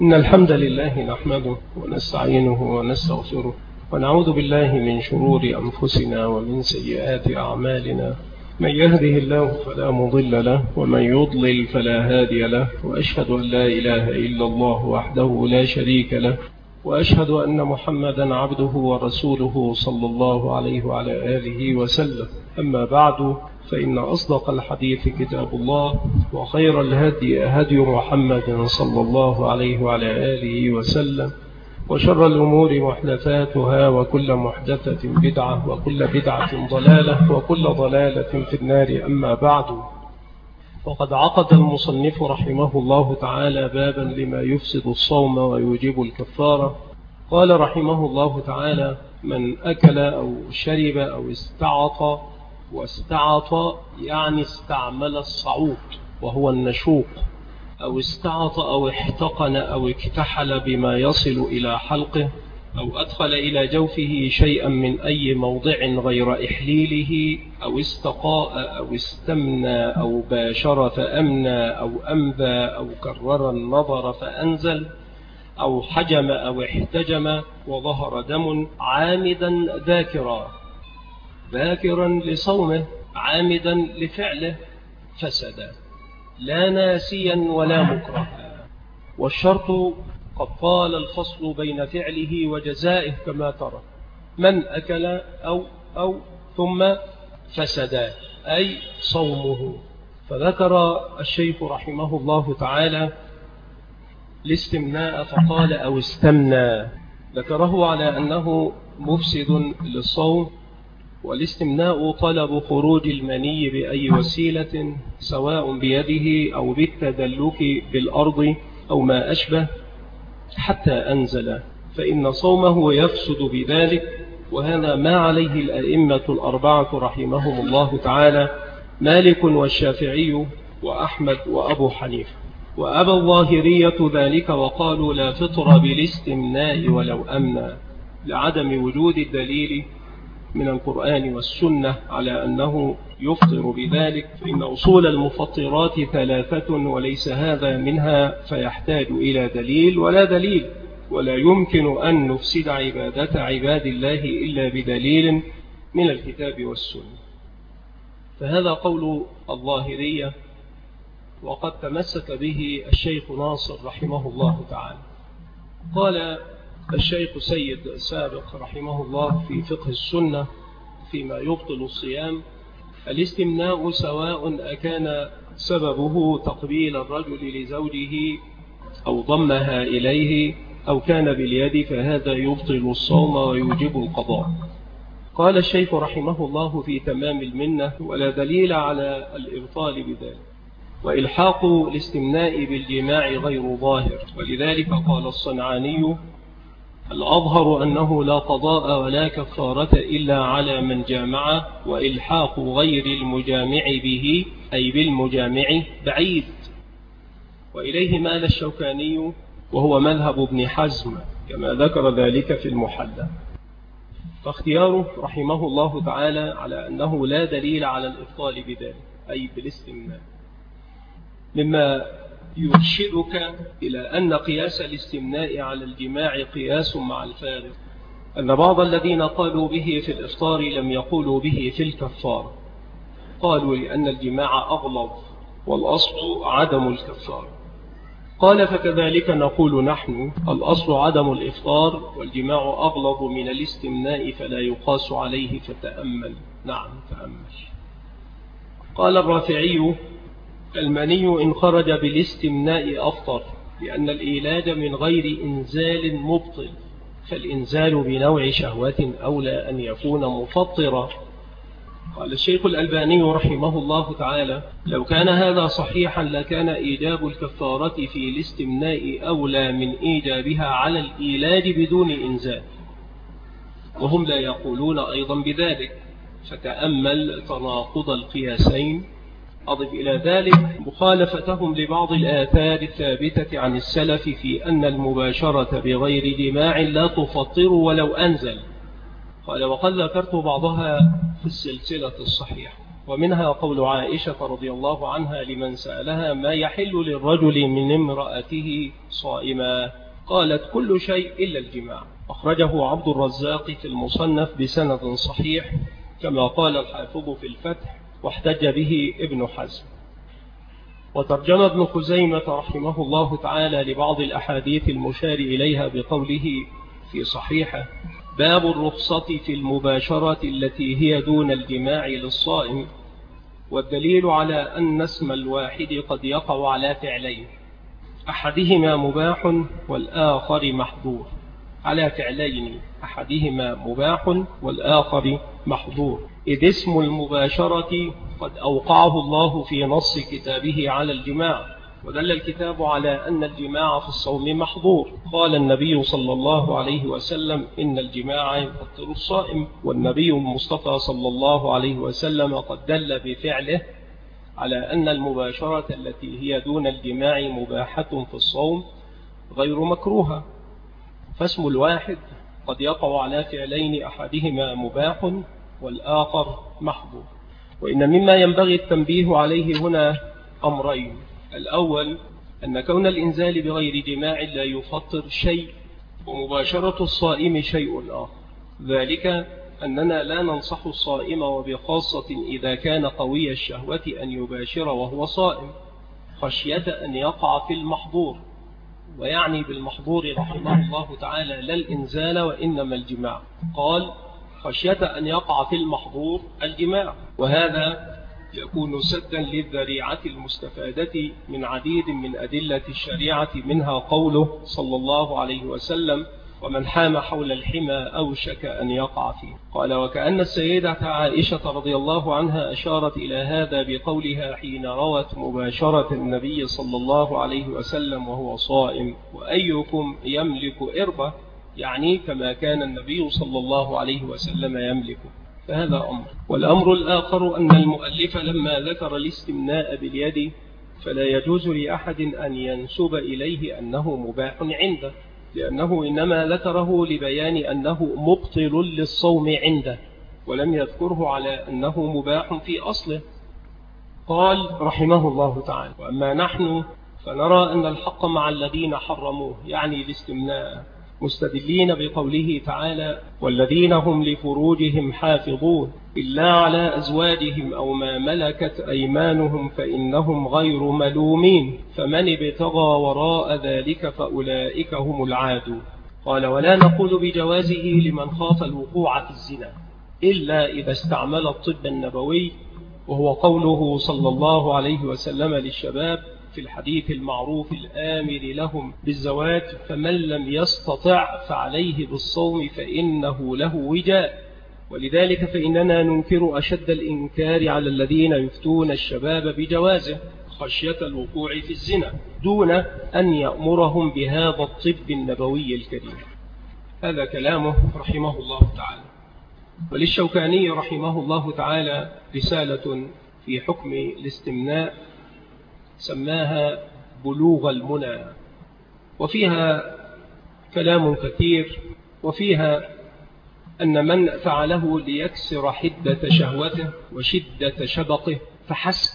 إن الحمد لله نحمده ونستعينه ونستغفره ونعوذ بالله من شرور أنفسنا ومن سيئات أعمالنا. من يهده الله فلا مضل له ومن يضلل فلا هادي له، وأشهد أن لا إله إلا الله وحده لا شريك له، وأشهد أن محمدا عبده ورسوله صلى الله عليه وعلى آله وسلم. أما بعد، فإن أصدق الحديث كتاب الله، وخير الهدي هدي محمد صلى الله عليه وعلى آله وسلم، وشر الأمور محدثاتها، وكل محدثة بدعة، وكل بدعة ضلالة، وكل ضلالة في النار. أما بعد، وقد عقد المصنف رحمه الله تعالى بابا لما يفسد الصوم ويوجب الكفارة. قال رحمه الله تعالى: من أكل أو شرب أو واستعط يعني استعمل الصعوط وهو النشوق، أو استعط أو احتقن أو اكتحل بما يصل إلى حلقه، أو أدخل إلى جوفه شيئا من أي موضع غير إحليله، أو استقاء أو استمنى أو باشر فأمنى أو أمذى، أو كرر النظر فأنزل، أو حجم أو احتجم وظهر دم عامدا ذاكرا لصومه عامدا لفعله فسد، لا ناسيا ولا مكرها. والشرط قد طال الفصل بين فعله وجزائه كما ترى: من أكل أو ثم فسد أي صومه. فذكر الشيخ رحمه الله تعالى الاستمناء فقال أو استمنى، ذكره على أنه مفسد للصوم. والاستمناء طلب خروج المني بأي وسيلة، سواء بيده أو بالتدلك بالأرض أو ما أشبه، حتى أنزل، فإن صومه يفسد بذلك. وهذا ما عليه الأئمة الأربعة رحمهم الله تعالى: مالك والشافعي وأحمد وأبو حنيفة. وأبى الظاهرية ذلك وقالوا لا فطر بالاستمناء ولو أمنى، لعدم وجود الدليل من القرآن والسنة على أنه يفطر بذلك، فإن أصول المفطرات ثلاثة وليس هذا منها، فيحتاج إلى دليل ولا دليل، ولا يمكن أن نفسد عبادة عباد الله إلا بدليل من الكتاب والسنة. فهذا قول الظاهرية، وقد تمسك به الشيخ ناصر رحمه الله تعالى. قال الشيخ سيد سابق رحمه الله في فقه السنة فيما يبطل الصيام: الاستمناء سواء أكان سببه تقبيل الرجل لزوجه أو ضمها إليه، أو كان باليد، فهذا يبطل الصوم ويوجب القضاء. قال الشيخ رحمه الله في تمام المنة: ولا دليل على الإبطال بذلك، وإلحاق الاستمناء بالجماع غير ظاهر. ولذلك قال الصنعاني: الأظهر أنه لا قضاء ولا كفارة إلا على من جامع، وإلحاق غير المجامع به أي بالمجامع بعيد. وإليه مال الشوكاني، وهو مذهب ابن حزم كما ذكر ذلك في المحلى. فاختياره رحمه الله تعالى على أنه لا دليل على الإبطال بذلك أي بالاستمناء، مما يرشدك إلى أن قياس الاستمناء على الجماع قياس مع الفارق، أن بعض الذين قالوا به في الإفطار لم يقولوا به في الكفار، قالوا لأن الجماع أغلظ والأصل عدم الكفار. قال: فكذلك نقول نحن، الأصل عدم الإفطار، والجماع أغلظ من الاستمناء، فلا يقاس عليه، فتأمل. نعم تأمل. قال الرافعي: المني إن خرج بالاستمناء أفطر، لأن الإيلاج من غير إنزال مبطل، فالإنزال بنوع شهوة أولى أن يكون مفطرا. قال الشيخ الألباني رحمه الله تعالى: لو كان هذا صحيحا لكان إيجاب الكفارة في الاستمناء أولى من إيجابها على الإيلاج بدون إنزال، وهم لا يقولون أيضا بذلك. فتأمل تناقض القياسين. أضف إلى ذلك مخالفتهم لبعض الآثار الثابتة عن السلف في أن المباشرة بغير جماع لا تفطر ولو أنزل. قال: وقد ذكرت بعضها في السلسلة الصحيحة، ومنها قول عائشة رضي الله عنها لمن سألها ما يحل للرجل من امرأته صائما؟ قالت كل شيء إلا الجماع. أخرجه عبد الرزاق في المصنف بسند صحيح كما قال الحافظ في الفتح، واحتج به ابن حزم. وترجم ابن خزيمة رحمه الله تعالى لبعض الأحاديث المشار إليها بقوله في صحيحه: باب الرخصة في المباشرة التي هي دون الجماع للصائم. والدليل على أن اسم الواحد قد يقع على فعلين، أحدهما مباح والآخر محظور. على فعلين، أحدهما مباح والآخر محظور، إذ اسم المباشرة قد أوقعه الله في نص كتابه على الجماع، ودل الكتاب على أن الجماع في الصوم محظور. قال النبي صلى الله عليه وسلم: إن الجماع يفطر الصائم. والنبي المصطفى صلى الله عليه وسلم قد دل بفعله على أن المباشرة التي هي دون الجماع مباحة في الصوم غير مكروهة. فاسم الواحد قد يقع على فعلين، أحدهما مباح والآخر محظور. وإن مما ينبغي التنبيه عليه هنا أمرين: الأول أن كون الإنزال بغير جماع لا يفطر شيء، ومباشرة الصائم شيء آخر. ذلك أننا لا ننصح الصائم، وبخاصة إذا كان قوي الشهوة، أن يباشر وهو صائم خشية أن يقع في المحظور. ويعني بالمحظور رحمه الله تعالى لا الإنزال وإنما الجماع. قال: خشية أن يقع في المحظور الجماع، وهذا يكون سدا للذريعة المستفادة من عديد من أدلة الشريعة، منها قوله صلى الله عليه وسلم: ومن حام حول الحمى أوشك أن يقع فيه. قال: وكأن السيدة عائشة رضي الله عنها أشارت إلى هذا بقولها حين روت مباشرة النبي صلى الله عليه وسلم وهو صائم: وأيكم يملك إربة، يعني كما كان النبي صلى الله عليه وسلم يملكه. فهذا أمر. والأمر الآخر أن المؤلف لما ذكر الاستمناء باليد فلا يجوز لأحد أن ينسب إليه أنه مباح عنده، لأنه إنما ذكره لبيان أنه مبطل للصوم عنده، ولم يذكره على أنه مباح في أصله. قال رحمه الله تعالى: وأما نحن فنرى أن الحق مع الذين حرموه، يعني الاستمناء، مستدلين بقوله تعالى: والذين هم لفروجهم حافظون إلا على أزواجهم أو ما ملكت أيمانهم فإنهم غير ملومين، فمن ابتغى وراء ذلك فأولئك هم العادون. قال: ولا نقول بجوازه لمن خاف الوقوع في الزنا إلا إذا استعمل الطب النبوي، وهو قوله صلى الله عليه وسلم للشباب في الحديث المعروف الآمر لهم بالزواج: فمن لم يستطع فعليه بالصوم فإنه له وجاء. ولذلك فإننا ننكر أشد الإنكار على الذين يفتون الشباب بجوازه خشية الوقوع في الزنا دون أن يأمرهم بهذا الطب النبوي الكريم. هذا كلامه رحمه الله تعالى. وللشوكاني رحمه الله تعالى رسالة في حكم الاستمناء سماها بلوغ المنى، وفيها كلام كثير، وفيها أن من فعله ليكسر حدة شهوته وشدة شبقه فحسب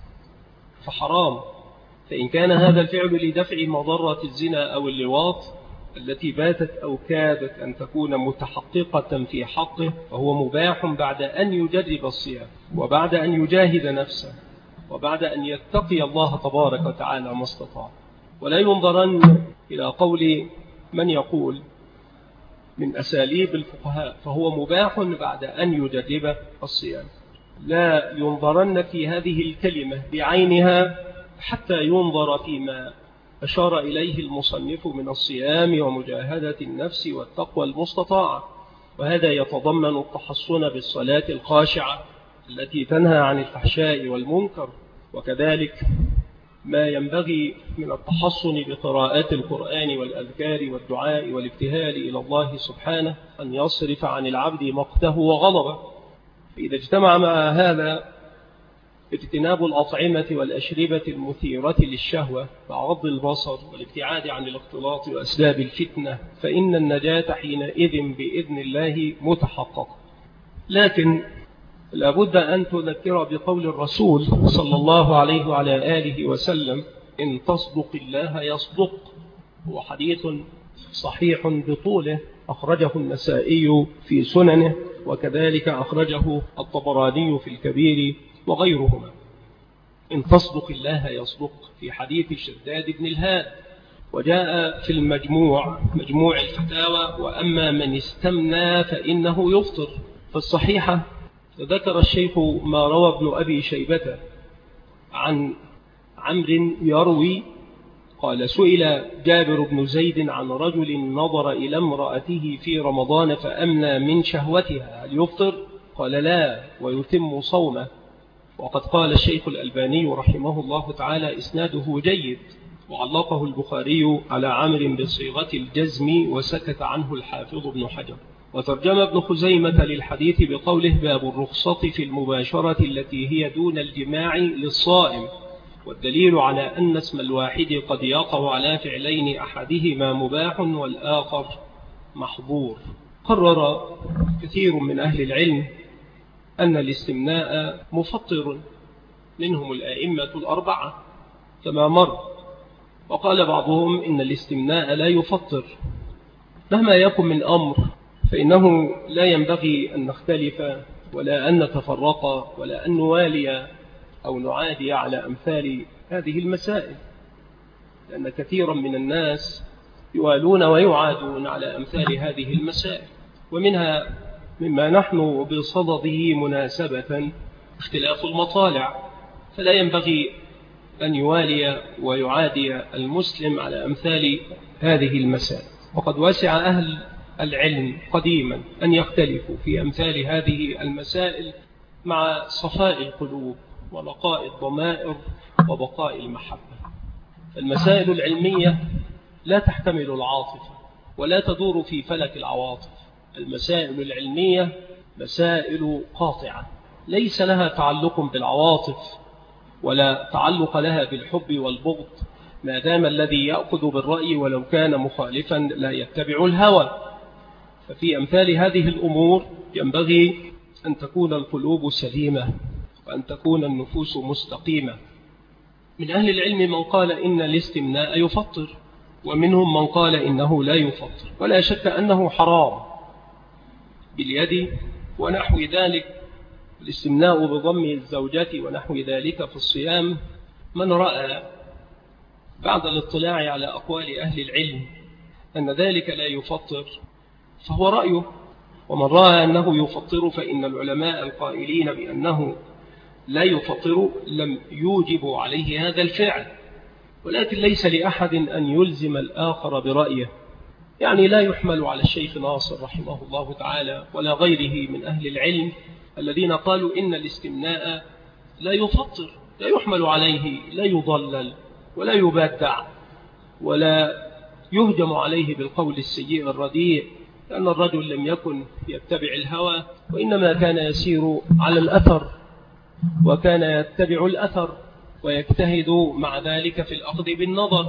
فحرام، فإن كان هذا الفعل لدفع مضرة الزنا أو اللواط التي باتت أو كادت أن تكون متحققة في حقه فهو مباح بعد أن يجرب الصيام، وبعد أن يجاهد نفسه، وبعد أن يتقي الله تبارك وتعالى ما استطاع. ولا ينظرن إلى قول من يقول من أساليب الفقهاء فهو مباح بعد أن يجرب الصيام، لا ينظرن في هذه الكلمة بعينها حتى ينظر فيما أشار إليه المصنف من الصيام ومجاهدة النفس والتقوى المستطاعة، وهذا يتضمن التحصن بالصلاة الخاشعة التي تنهى عن الفحشاء والمنكر، وكذلك ما ينبغي من التحصن بقراءات القرآن والأذكار والدعاء والابتهال إلى الله سبحانه أن يصرف عن العبد مقته وغضبه. إذا اجتمع مع هذا اجتناب الأطعمة والأشربة المثيرة للشهوة وغض البصر والابتعاد عن الاختلاط وأسباب الفتنة، فإن النجاة حينئذ بإذن الله متحقق. لكن لابد أن تذكر بقول الرسول صلى الله عليه وعلى آله وسلم: إن تصدق الله يصدق. هو حديث صحيح بطوله، أخرجه النسائي في سننه، وكذلك أخرجه الطبراني في الكبير وغيرهما. إن تصدق الله يصدق، في حديث شداد بن الهاد، وجاء في مجموع الفتاوى: وأما من استمنى فإنه يفطر. في الصحيحة ذكر الشيخ ما روى ابن أبي شيبة عن عمرو يروي قال: سئل جابر بن زيد عن رجل نظر إلى امرأته في رمضان فأمنى من شهوتها، هل يفطر؟ قال: لا، ويتم صومه. وقد قال الشيخ الألباني رحمه الله تعالى: إسناده جيد، وعلقه البخاري على عمرو بصيغة الجزم، وسكت عنه الحافظ ابن حجر. وترجم ابن خزيمة للحديث بقوله: باب الرخصة في المباشرة التي هي دون الجماع للصائم. والدليل على أن اسم الواحد قد يقع على فعلين أحدهما مباح والآخر محظور. قرر كثير من أهل العلم أن الاستمناء مفطر، منهم الأئمة الأربعة كما مر. وقال بعضهم إن الاستمناء لا يفطر. مهما يكن من أمر فإنه لا ينبغي أن نختلف ولا أن نتفرق ولا أن نوالي أو نعادي على أمثال هذه المسائل، لأن كثيرا من الناس يوالون ويعادون على أمثال هذه المسائل. ومنها مما نحن بصدده مناسبة اختلاف المطالع، فلا ينبغي أن يوالي ويعادي المسلم على أمثال هذه المسائل. وقد وسع أهل العلم قديما أن يختلفوا في أمثال هذه المسائل مع صفاء القلوب ونقاء الضمائر وبقاء المحبة. المسائل العلمية لا تحتمل العاطفة ولا تدور في فلك العواطف. المسائل العلمية مسائل قاطعة ليس لها تعلق بالعواطف ولا تعلق لها بالحب والبغض، ما دام الذي يأخذ بالرأي ولو كان مخالفا لا يتبع الهوى. ففي أمثال هذه الأمور ينبغي أن تكون القلوب سليمة وأن تكون النفوس مستقيمة. من أهل العلم من قال إن الاستمناء يفطر، ومنهم من قال إنه لا يفطر، ولا شك أنه حرام باليد ونحو ذلك. الاستمناء بضم الزوجات ونحو ذلك في الصيام، من رأى بعد الاطلاع على أقوال أهل العلم أن ذلك لا يفطر فهو رأيه، ومن رأى أنه يفطر فإن العلماء القائلين بأنه لا يفطر لم يوجبوا عليه هذا الفعل. ولكن ليس لأحد أن يلزم الآخر برأيه، يعني لا يحمل على الشيخ ناصر رحمه الله تعالى ولا غيره من أهل العلم الذين قالوا إن الاستمناء لا يفطر، لا يحمل عليه، لا يضلل ولا يبدع ولا يهجم عليه بالقول السيء الرديء، لأن الرجل لم يكن يتبع الهوى، وإنما كان يسير على الأثر، وكان يتبع الأثر ويجتهد مع ذلك في الأخذ بالنظر.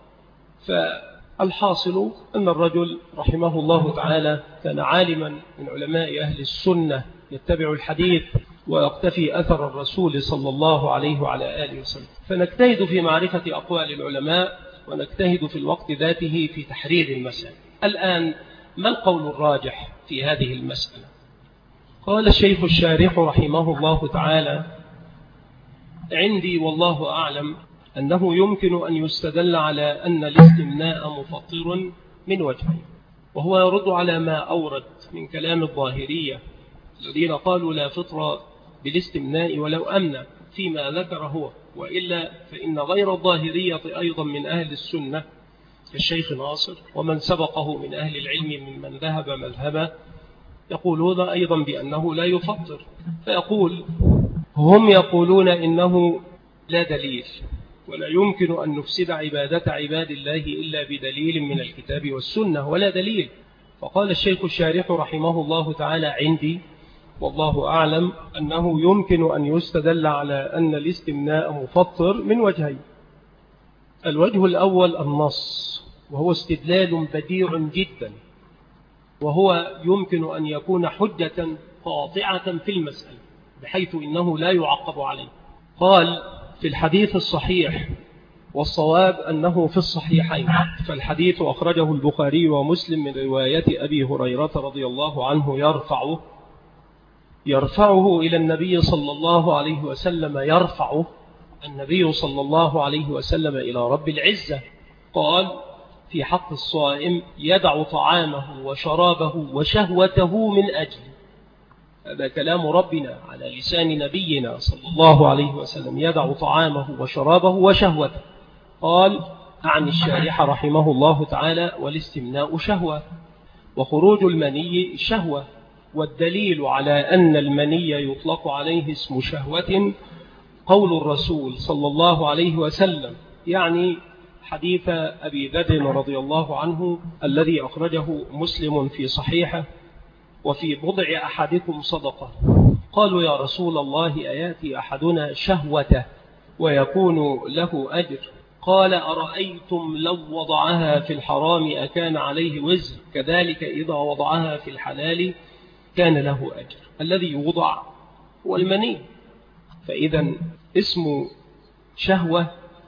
فالحاصل أن الرجل رحمه الله تعالى كان عالما من علماء أهل السنة، يتبع الحديث ويقتفي أثر الرسول صلى الله عليه وعلى آله وسلم. فنجتهد في معرفة أقوال العلماء ونجتهد في الوقت ذاته في تحرير المسألة. الآن ما القول الراجح في هذه المسألة؟ قال الشيخ الشارح رحمه الله تعالى: عندي والله أعلم أنه يمكن أن يستدل على أن الاستمناء مفطر من وجهين، وهو يرد على ما أورد من كلام الظاهرية الذين قالوا لا فطر بالاستمناء ولو أمن فيما ذكر هو، وإلا فإن غير الظاهرية أيضا من أهل السنة كالشيخ ناصر ومن سبقه من أهل العلم ممن ذهب مذهبه يقولون أيضا بأنه لا يفطر. فيقول: هم يقولون إنه لا دليل، ولا يمكن أن نفسد عبادة عباد الله إلا بدليل من الكتاب والسنة، ولا دليل. فقال الشيخ الشارح رحمه الله تعالى: عندي والله أعلم أنه يمكن أن يستدل على أن الاستمناء مفطر من وجهين. الوجه الأول النص، وهو استدلال بديع جدا، وهو يمكن أن يكون حجة قاطعة في المسألة بحيث إنه لا يعقب عليه. قال في الحديث الصحيح، والصواب أنه في الصحيحين، فالحديث أخرجه البخاري ومسلم من رواية أبي هريرة رضي الله عنه يرفعه إلى النبي صلى الله عليه وسلم، يرفعه النبي صلى الله عليه وسلم إلى رب العزة. قال في حق الصائم: يدع طعامه وشرابه وشهوته من أجل. هذا كلام ربنا على لسان نبينا صلى الله عليه وسلم، يدع طعامه وشرابه وشهوته. قال عن الشارح رحمه الله تعالى: والاستمناء شهوة، وخروج المني شهوة. والدليل على أن المني يطلق عليه اسم شهوة قول الرسول صلى الله عليه وسلم، يعني حديث أبي ذر رضي الله عنه الذي أخرجه مسلم في صحيحه: وفي بضع أحدكم صدقة. قالوا: يا رسول الله، أياتي أحدنا شهوته ويكون له أجر؟ قال: أرأيتم لو وضعها في الحرام أكان عليه وزر؟ كذلك إذا وضعها في الحلال كان له أجر. الذي يوضع والمني، فإذا اسم شهوة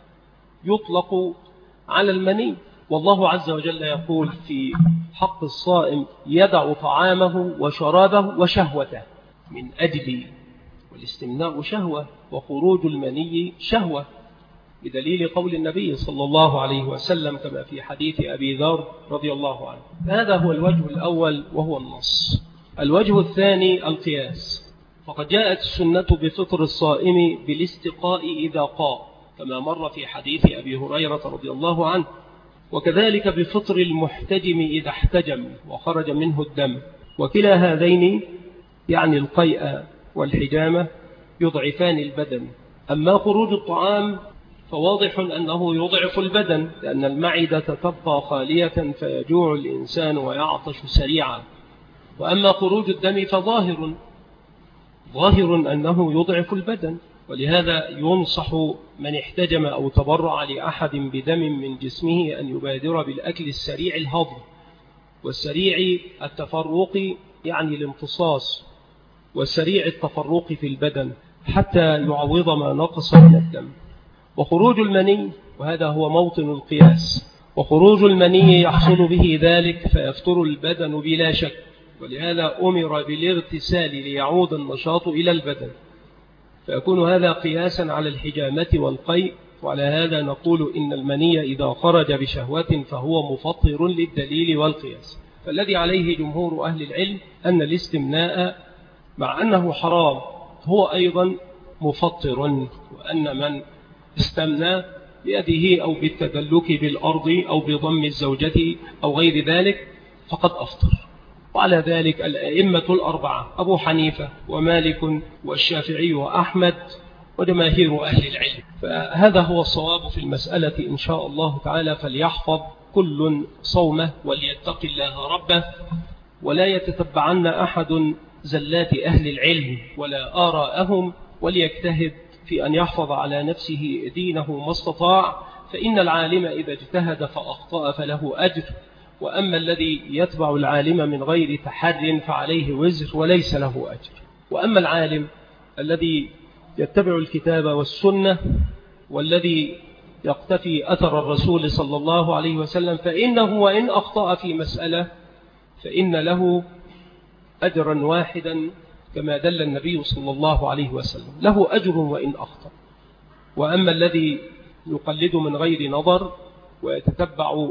يطلق على المني. والله عز وجل يقول في حق الصائم: يدع طعامه وشرابه وشهوته من أجل. والاستمناء شهوة، وخروج المني شهوة، بدليل قول النبي صلى الله عليه وسلم كما في حديث أبي ذر رضي الله عنه. هذا هو الوجه الأول وهو النص. الوجه الثاني القياس، فقد جاءت السنة بفطر الصائم بالاستقاء إذا قاء كما مر في حديث أبي هريرة رضي الله عنه، وكذلك بفطر المحتجم إذا احتجم وخرج منه الدم. وكلا هذين يعني القيء والحجامة يضعفان البدن. أما خروج الطعام فواضح أنه يضعف البدن، لأن المعدة تبقى خالية فيجوع الإنسان ويعطش سريعا. وأما خروج الدم فظاهر أنه يضعف البدن، ولهذا ينصح من احتجم أو تبرع لأحد بدم من جسمه أن يبادر بالأكل السريع الهضم، والسريع التفرق يعني الامتصاص، والسريع التفرق في البدن حتى يعوض ما نقص من الدم. وخروج المني، وهذا هو موطن القياس، وخروج المني يحصل به ذلك فيفتر البدن بلا شك، ولهذا أمر بالاغتسال ليعود النشاط إلى البدن، فيكون هذا قياسا على الحجامة والقيء. وعلى هذا نقول إن المني إذا خرج بشهوة فهو مفطر للدليل والقياس. فالذي عليه جمهور أهل العلم أن الاستمناء مع أنه حرام هو أيضا مفطر، وأن من استمنى بيده أو بالتدلك بالأرض أو بضم الزوجة أو غير ذلك فقد أفطر. وعلى ذلك الأئمة الأربعة أبو حنيفة ومالك والشافعي وأحمد وجماهير أهل العلم. فهذا هو الصواب في المسألة إن شاء الله تعالى. فليحفظ كل صومه وليتق الله ربه، ولا يتتبعن أحد زلات أهل العلم ولا آراءهم، وليجتهد في أن يحفظ على نفسه دينه ما استطاع. فإن العالم إذا اجتهد فأخطأ فله أجر، وأما الذي يتبع العالم من غير تحر فعليه وزر وليس له أجر. وأما العالم الذي يتبع الكتاب والسنة والذي يقتفي أثر الرسول صلى الله عليه وسلم، فإنه وإن أخطأ في مسألة فإن له أجرا واحدا كما دل النبي صلى الله عليه وسلم، له أجر وإن أخطأ. وأما الذي يقلد من غير نظر ويتتبع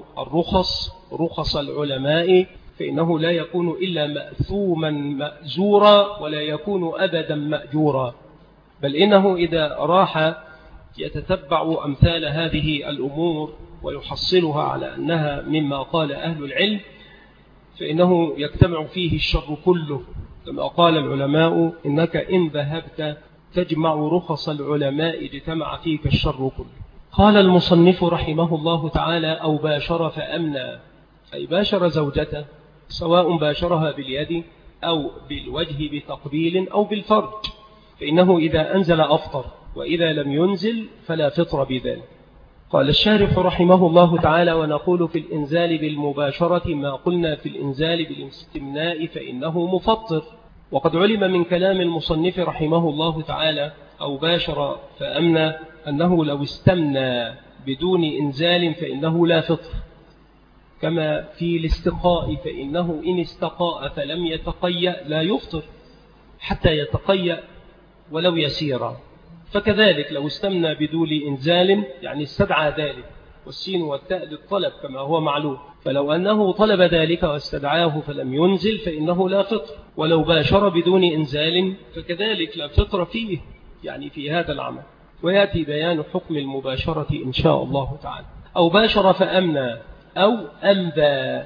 رخص العلماء فإنه لا يكون إلا مأثوما مأجورا ولا يكون أبدا مأجورا، بل إنه إذا راح يتتبع أمثال هذه الأمور ويحصلها على أنها مما قال أهل العلم فإنه يجتمع فيه الشر كله، كما قال العلماء: إنك إن ذهبت تجمع رخص العلماء اجتمع فيك الشر كله. قال المصنف رحمه الله تعالى: أو باشر فأمنى، أي باشر زوجته، سواء باشرها باليد أو بالوجه بتقبيل أو بالفرج، فإنه إذا أنزل أفطر، وإذا لم ينزل فلا فطر بذلك. قال الشارح رحمه الله تعالى: ونقول في الإنزال بالمباشرة ما قلنا في الإنزال بالاستمناء، فإنه مفطر. وقد علم من كلام المصنف رحمه الله تعالى أو باشر فأمنى أنه لو استمنى بدون إنزال فإنه لا فطر، كما في الاستقاء فإنه إن استقاء فلم يتقيأ لا يفطر حتى يتقيأ ولو يسيرا. فكذلك لو استمنى بدون إنزال يعني استدعى ذلك، والسين والتاء للطلب كما هو معلوم، فلو أنه طلب ذلك واستدعاه فلم ينزل فإنه لا فطر، ولو باشر بدون إنزال فكذلك لا فطر فيه، يعني في هذا العمل. ويأتي بيان حكم المباشرة إن شاء الله تعالى. أو باشر فأمنى أو أنبى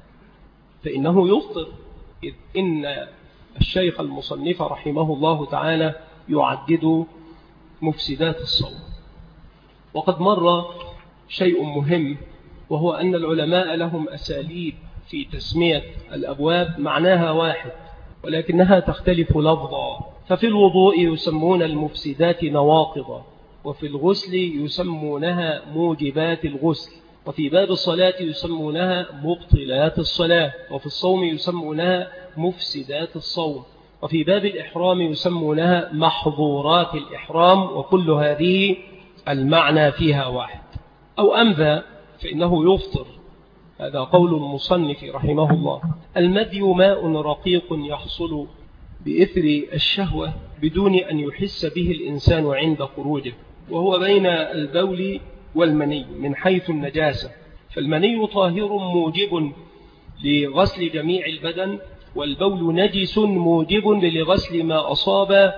فإنه يفطر، إذ إن الشيخ المصنف رحمه الله تعالى يعدد مفسدات الصوم. وقد مر شيء مهم، وهو أن العلماء لهم أساليب في تسمية الأبواب معناها واحد ولكنها تختلف لفظا. ففي الوضوء يسمون المفسدات نواقضا، وفي الغسل يسمونها موجبات الغسل، وفي باب الصلاة يسمونها مبطلات الصلاة، وفي الصوم يسمونها مفسدات الصوم، وفي باب الإحرام يسمونها محظورات الإحرام، وكل هذه المعنى فيها واحد. أو أنبى فإنه يفطر، هذا قول المصنف رحمه الله. المذي ماء رقيق يحصل بإثر الشهوة بدون أن يحس به الإنسان عند خروجه، وهو بين البول والمني من حيث النجاسة. فالمني طاهر موجب لغسل جميع البدن، والبول نجس موجب لغسل ما أصاب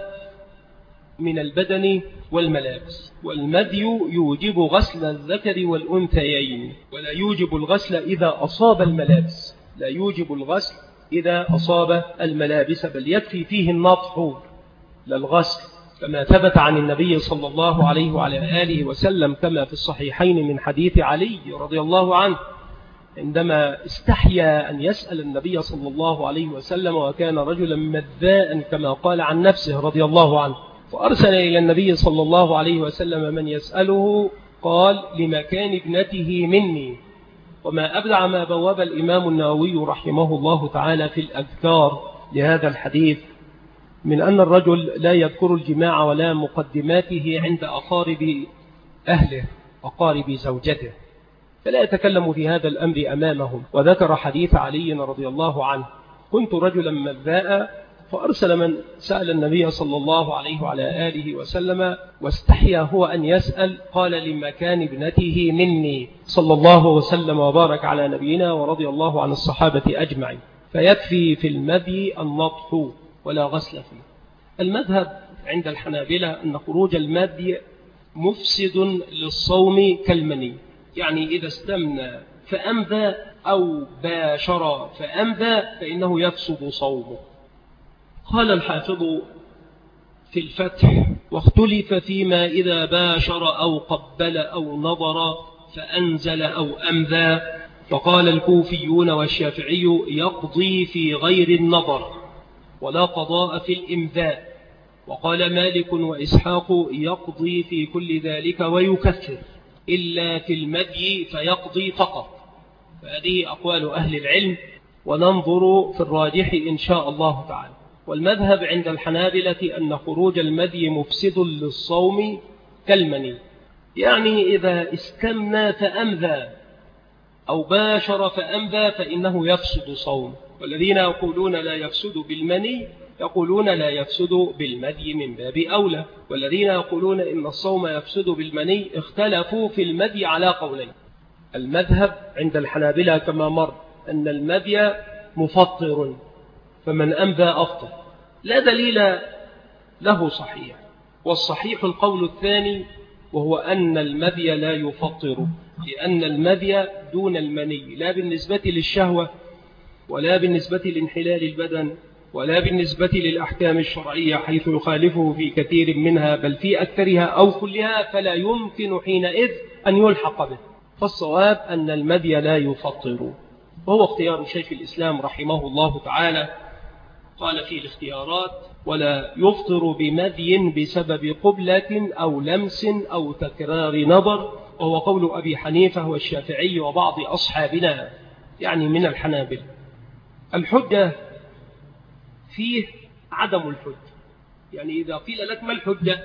من البدن والملابس. والمذي يوجب غسل الذكر والأنثيين، ولا يوجب الغسل إذا أصاب الملابس، لا يوجب الغسل إذا أصاب الملابس، بل يكفي فيه النطح للغسل، كما ثبت عن النبي صلى الله عليه وعلى آله وسلم كما في الصحيحين من حديث علي رضي الله عنه عندما استحيا أن يسأل النبي صلى الله عليه وسلم، وكان رجلا مذاء كما قال عن نفسه رضي الله عنه، فأرسل إلى النبي صلى الله عليه وسلم من يسأله، قال لمكان ابنته مني. وما أبدع ما بواب الإمام النووي رحمه الله تعالى في الأذكار لهذا الحديث من أن الرجل لا يذكر الجماع ولا مقدماته عند أقارب أهله، أقارب زوجته، فلا يتكلم في هذا الأمر أمامهم. وذكر حديث علي رضي الله عنه: كنت رجلا مذاء فأرسل من سأل النبي صلى الله عليه وعلى آله وسلم واستحيا هو أن يسأل، قال لمكان ابنته مني، صلى الله وسلم وبارك على نبينا ورضي الله عن الصحابة أجمعين. فيكفي في المذي النطح ولا غسل فيه. المذهب عند الحنابلة أن خروج المذي مفسد للصوم كالمني، يعني إذا استمنى فأنبى أو باشر فأنبى فإنه يفسد صومه. قال الحافظ في الفتح: واختلف فيما إذا باشر أو قبل أو نظر فأنزل أو أنبى، فقال الكوفيون والشافعي يقضي في غير النظر ولا قضاء في الإنباء، وقال مالك وإسحاق يقضي في كل ذلك ويكفر إلا في المذي فيقضي فقط. فهذه أقوال أهل العلم، وننظر في الراجح إن شاء الله تعالى. والمذهب عند الحنابلة أن خروج المذي مفسد للصوم كالمني، يعني إذا استمنى فأنبى أو باشر فأنبى فإنه يفسد صوم. والذين يقولون لا يفسد بالمني يقولون لا يفسد بالمذي من باب أولى، والذين يقولون إن الصوم يفسد بالمني اختلفوا في المذي على قولين. المذهب عند الحنابلة كما مر أن المذي مفطر، فمن أنبى أفطر، لا دليل له صحيح. والصحيح القول الثاني، وهو أن المذي لا يفطر، لأن المذي دون المني، لا بالنسبة للشهوة ولا بالنسبة لانحلال البدن ولا بالنسبة للأحكام الشرعية، حيث يخالفه في كثير منها بل في أكثرها أو كلها، فلا يمكن حينئذ أن يلحق به. فالصواب أن المذي لا يفطر، وهو اختيار شيخ الإسلام رحمه الله تعالى. قال في الاختيارات: ولا يفطر بمذي بسبب قبلة أو لمس أو تكرار نظر، وهو قول أبي حنيفة والشافعي وبعض أصحابنا، يعني من الحنابلة. الحجة فيه عدم الحجة. يعني إذا قيل لك ما الحجة؟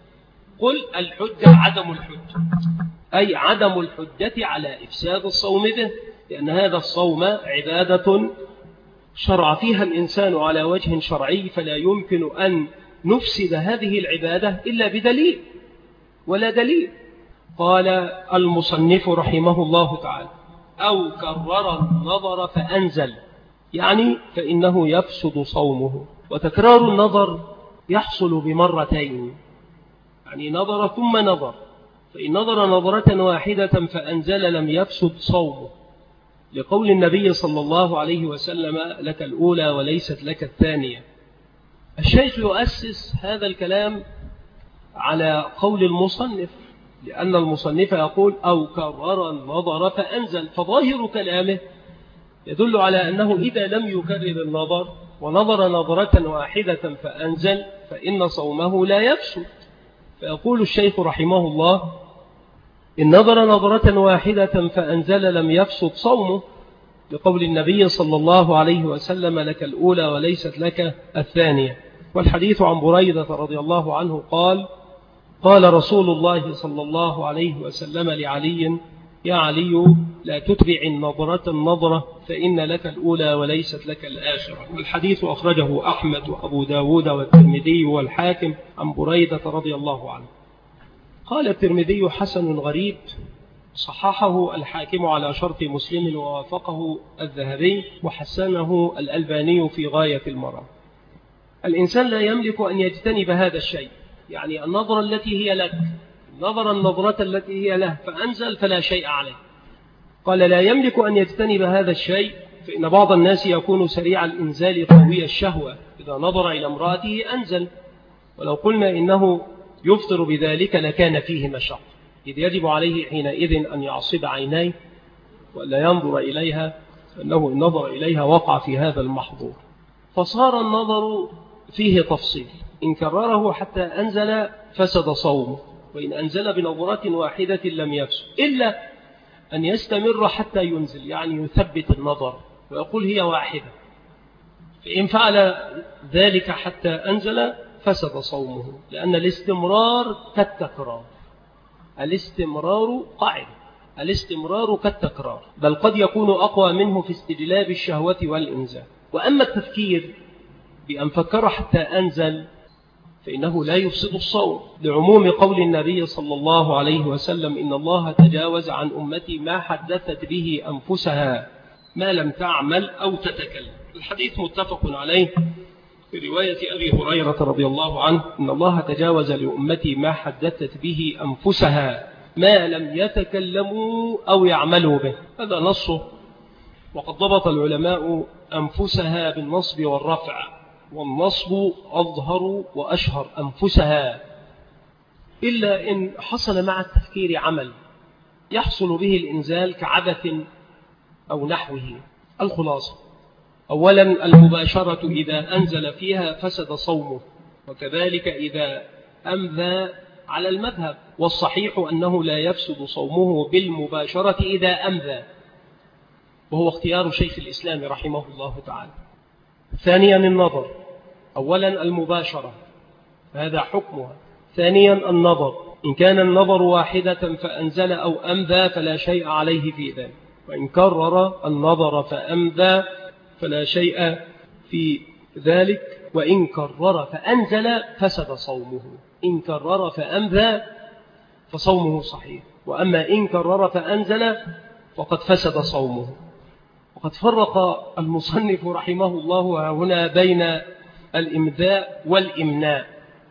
قل الحجة عدم الحجة، أي عدم الحجة على إفساد الصوم به، لأن هذا الصوم عبادة شرع فيها الإنسان على وجه شرعي، فلا يمكن أن نفسد هذه العبادة إلا بدليل، ولا دليل. قال المصنف رحمه الله تعالى: أو كرر النظر فأنزل، يعني فإنه يفسد صومه. وتكرار النظر يحصل بمرتين، يعني نظر ثم نظر، فإن نظر نظرة واحدة فأنزل لم يفسد صومه، لقول النبي صلى الله عليه وسلم: لك الأولى وليست لك الثانية. الشيخ يؤسس هذا الكلام على قول المصنف، لأن المصنف يقول: أو كرر النظر فأنزل، فظاهر كلامه يدل على أنه إذا لم يكرر النظر ونظر نظرة واحدة فأنزل فإن صومه لا يفسد. فيقول الشيخ رحمه الله: إن نظر نظرة واحدة فأنزل لم يفسد صومه، لقول النبي صلى الله عليه وسلم: لك الأولى وليست لك الثانية. والحديث عن بريدة رضي الله عنه قال: قال رسول الله صلى الله عليه وسلم لعلي: يا علي لا تتبع النظرة النظرة، فإن لك الأولى وليست لك الآخرة. والحديث أخرجه أحمد وأبو داود والترمذي والحاكم عن بريدة رضي الله عنه. قال الترمذي: حسن غريب، صححه الحاكم على شرط مسلم ووافقه الذهبي، وحسنه الألباني في غاية المرام. الإنسان لا يملك أن يجتنب هذا الشيء، يعني النظرة التي هي لك، نظر النظرة التي هي له فأنزل فلا شيء عليه. قال: لا يملك أن يجتنب هذا الشيء، فإن بعض الناس يكون سريع الإنزال قوي الشهوة، إذا نظر إلى امرأته أنزل، ولو قلنا إنه يفطر بذلك لكان فيه مشقة، إذ يجب عليه حينئذ أن يعصب عينيه ولا ينظر إليها، فإنه إن نظر إليها وقع في هذا المحظور. فصار النظر فيه تفصيل، إن كرره حتى أنزل فسد صومه، وإن أنزل بنظرة واحدة لم يفسد، إلا أن يستمر حتى ينزل، يعني يثبت النظر ويقول هي واحدة، فإن فعل ذلك حتى أنزل فسد صومه، لأن الاستمرار كالتكرار، الاستمرار قاعدة، الاستمرار كالتكرار، بل قد يكون أقوى منه في استجلاب الشهوة والإنزال. وأما التفكير بأن فكر حتى أنزل فإنه لا يفسد الصوم، لعموم قول النبي صلى الله عليه وسلم: إن الله تجاوز عن أمتي ما حدثت به أنفسها ما لم تعمل أو تتكلم. الحديث متفق عليه في رواية أبي هريرة رضي الله عنه: إن الله تجاوز لأمتي ما حدثت به أنفسها ما لم يتكلموا أو يعملوا به. هذا نصه، وقد ضبط العلماء أنفسها بالنصب والرفع، والنصب أظهر وأشهر، أنفسها، إلا إن حصل مع التفكير عمل يحصل به الإنزال كعبث أو نحوه. الخلاصة: أولا المباشرة إذا أنزل فيها فسد صومه، وكذلك إذا أمذى على المذهب، والصحيح أنه لا يفسد صومه بالمباشرة إذا أمذى، وهو اختيار شيخ الإسلام رحمه الله تعالى. ثانيا النظر، أولا المباشرة هذا حكمها، ثانيا النظر، إن كان النظر واحدة فأنزل أو أمذى فلا شيء عليه في ذلك، وإن كرر النظر فأمذى فلا شيء في ذلك، وإن كرر فأنزل فسد صومه. إن كرر فأمذى فصومه صحيح، وأما إن كرر فأنزل فقد فسد صومه. وقد فرق المصنف رحمه الله هنا بين الإمذاء والإمناء،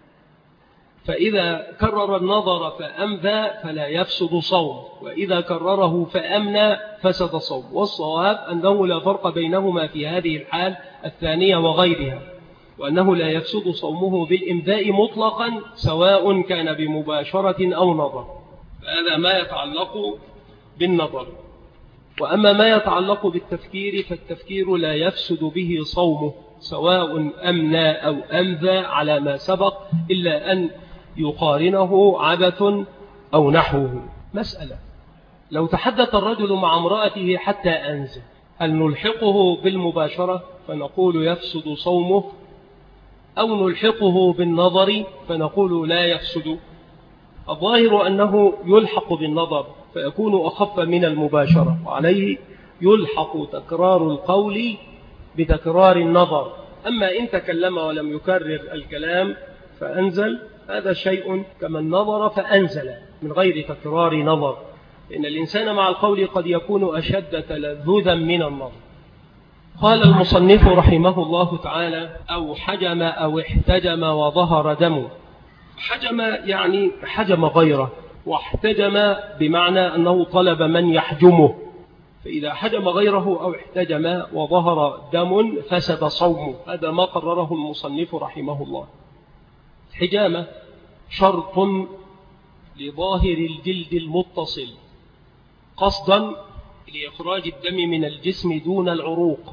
فإذا كرر النظر فأمذى فلا يفسد صوم، وإذا كرره فأمنى فسد صوم. والصواب أنه لا فرق بينهما في هذه الحال الثانية وغيرها، وأنه لا يفسد صومه بالإمذاء مطلقا سواء كان بمباشرة أو نظر. فهذا ما يتعلق بالنظر. وأما ما يتعلق بالتفكير فالتفكير لا يفسد به صومه سواء أمنى أو أمذى على ما سبق، إلا أن يقارنه عبث أو نحوه. مسألة: لو تحدث الرجل مع امرأته حتى أنزل، هل نلحقه بالمباشرة فنقول يفسد صومه، أو نلحقه بالنظر فنقول لا يفسد. الظاهر أنه يلحق بالنظر فيكون أخف من المباشرة، وعليه يلحق تكرار القول بتكرار النظر. أما إن تكلم ولم يكرر الكلام فأنزل، هذا شيء كمن نظر فأنزل من غير تكرار نظر، لأن الإنسان مع القول قد يكون أشد تلذذا من النظر. قال المصنف رحمه الله تعالى: أو حجم أو احتجم وظهر دم. حجم يعني حجم غيره، واحتجم بمعنى أنه طلب من يحجمه، فإذا حجم غيره أو احتجم وظهر دم فسد صومه. هذا ما قرره المصنف رحمه الله. الحجامة شرط لظاهر الجلد المتصل قصدا لإخراج الدم من الجسم دون العروق،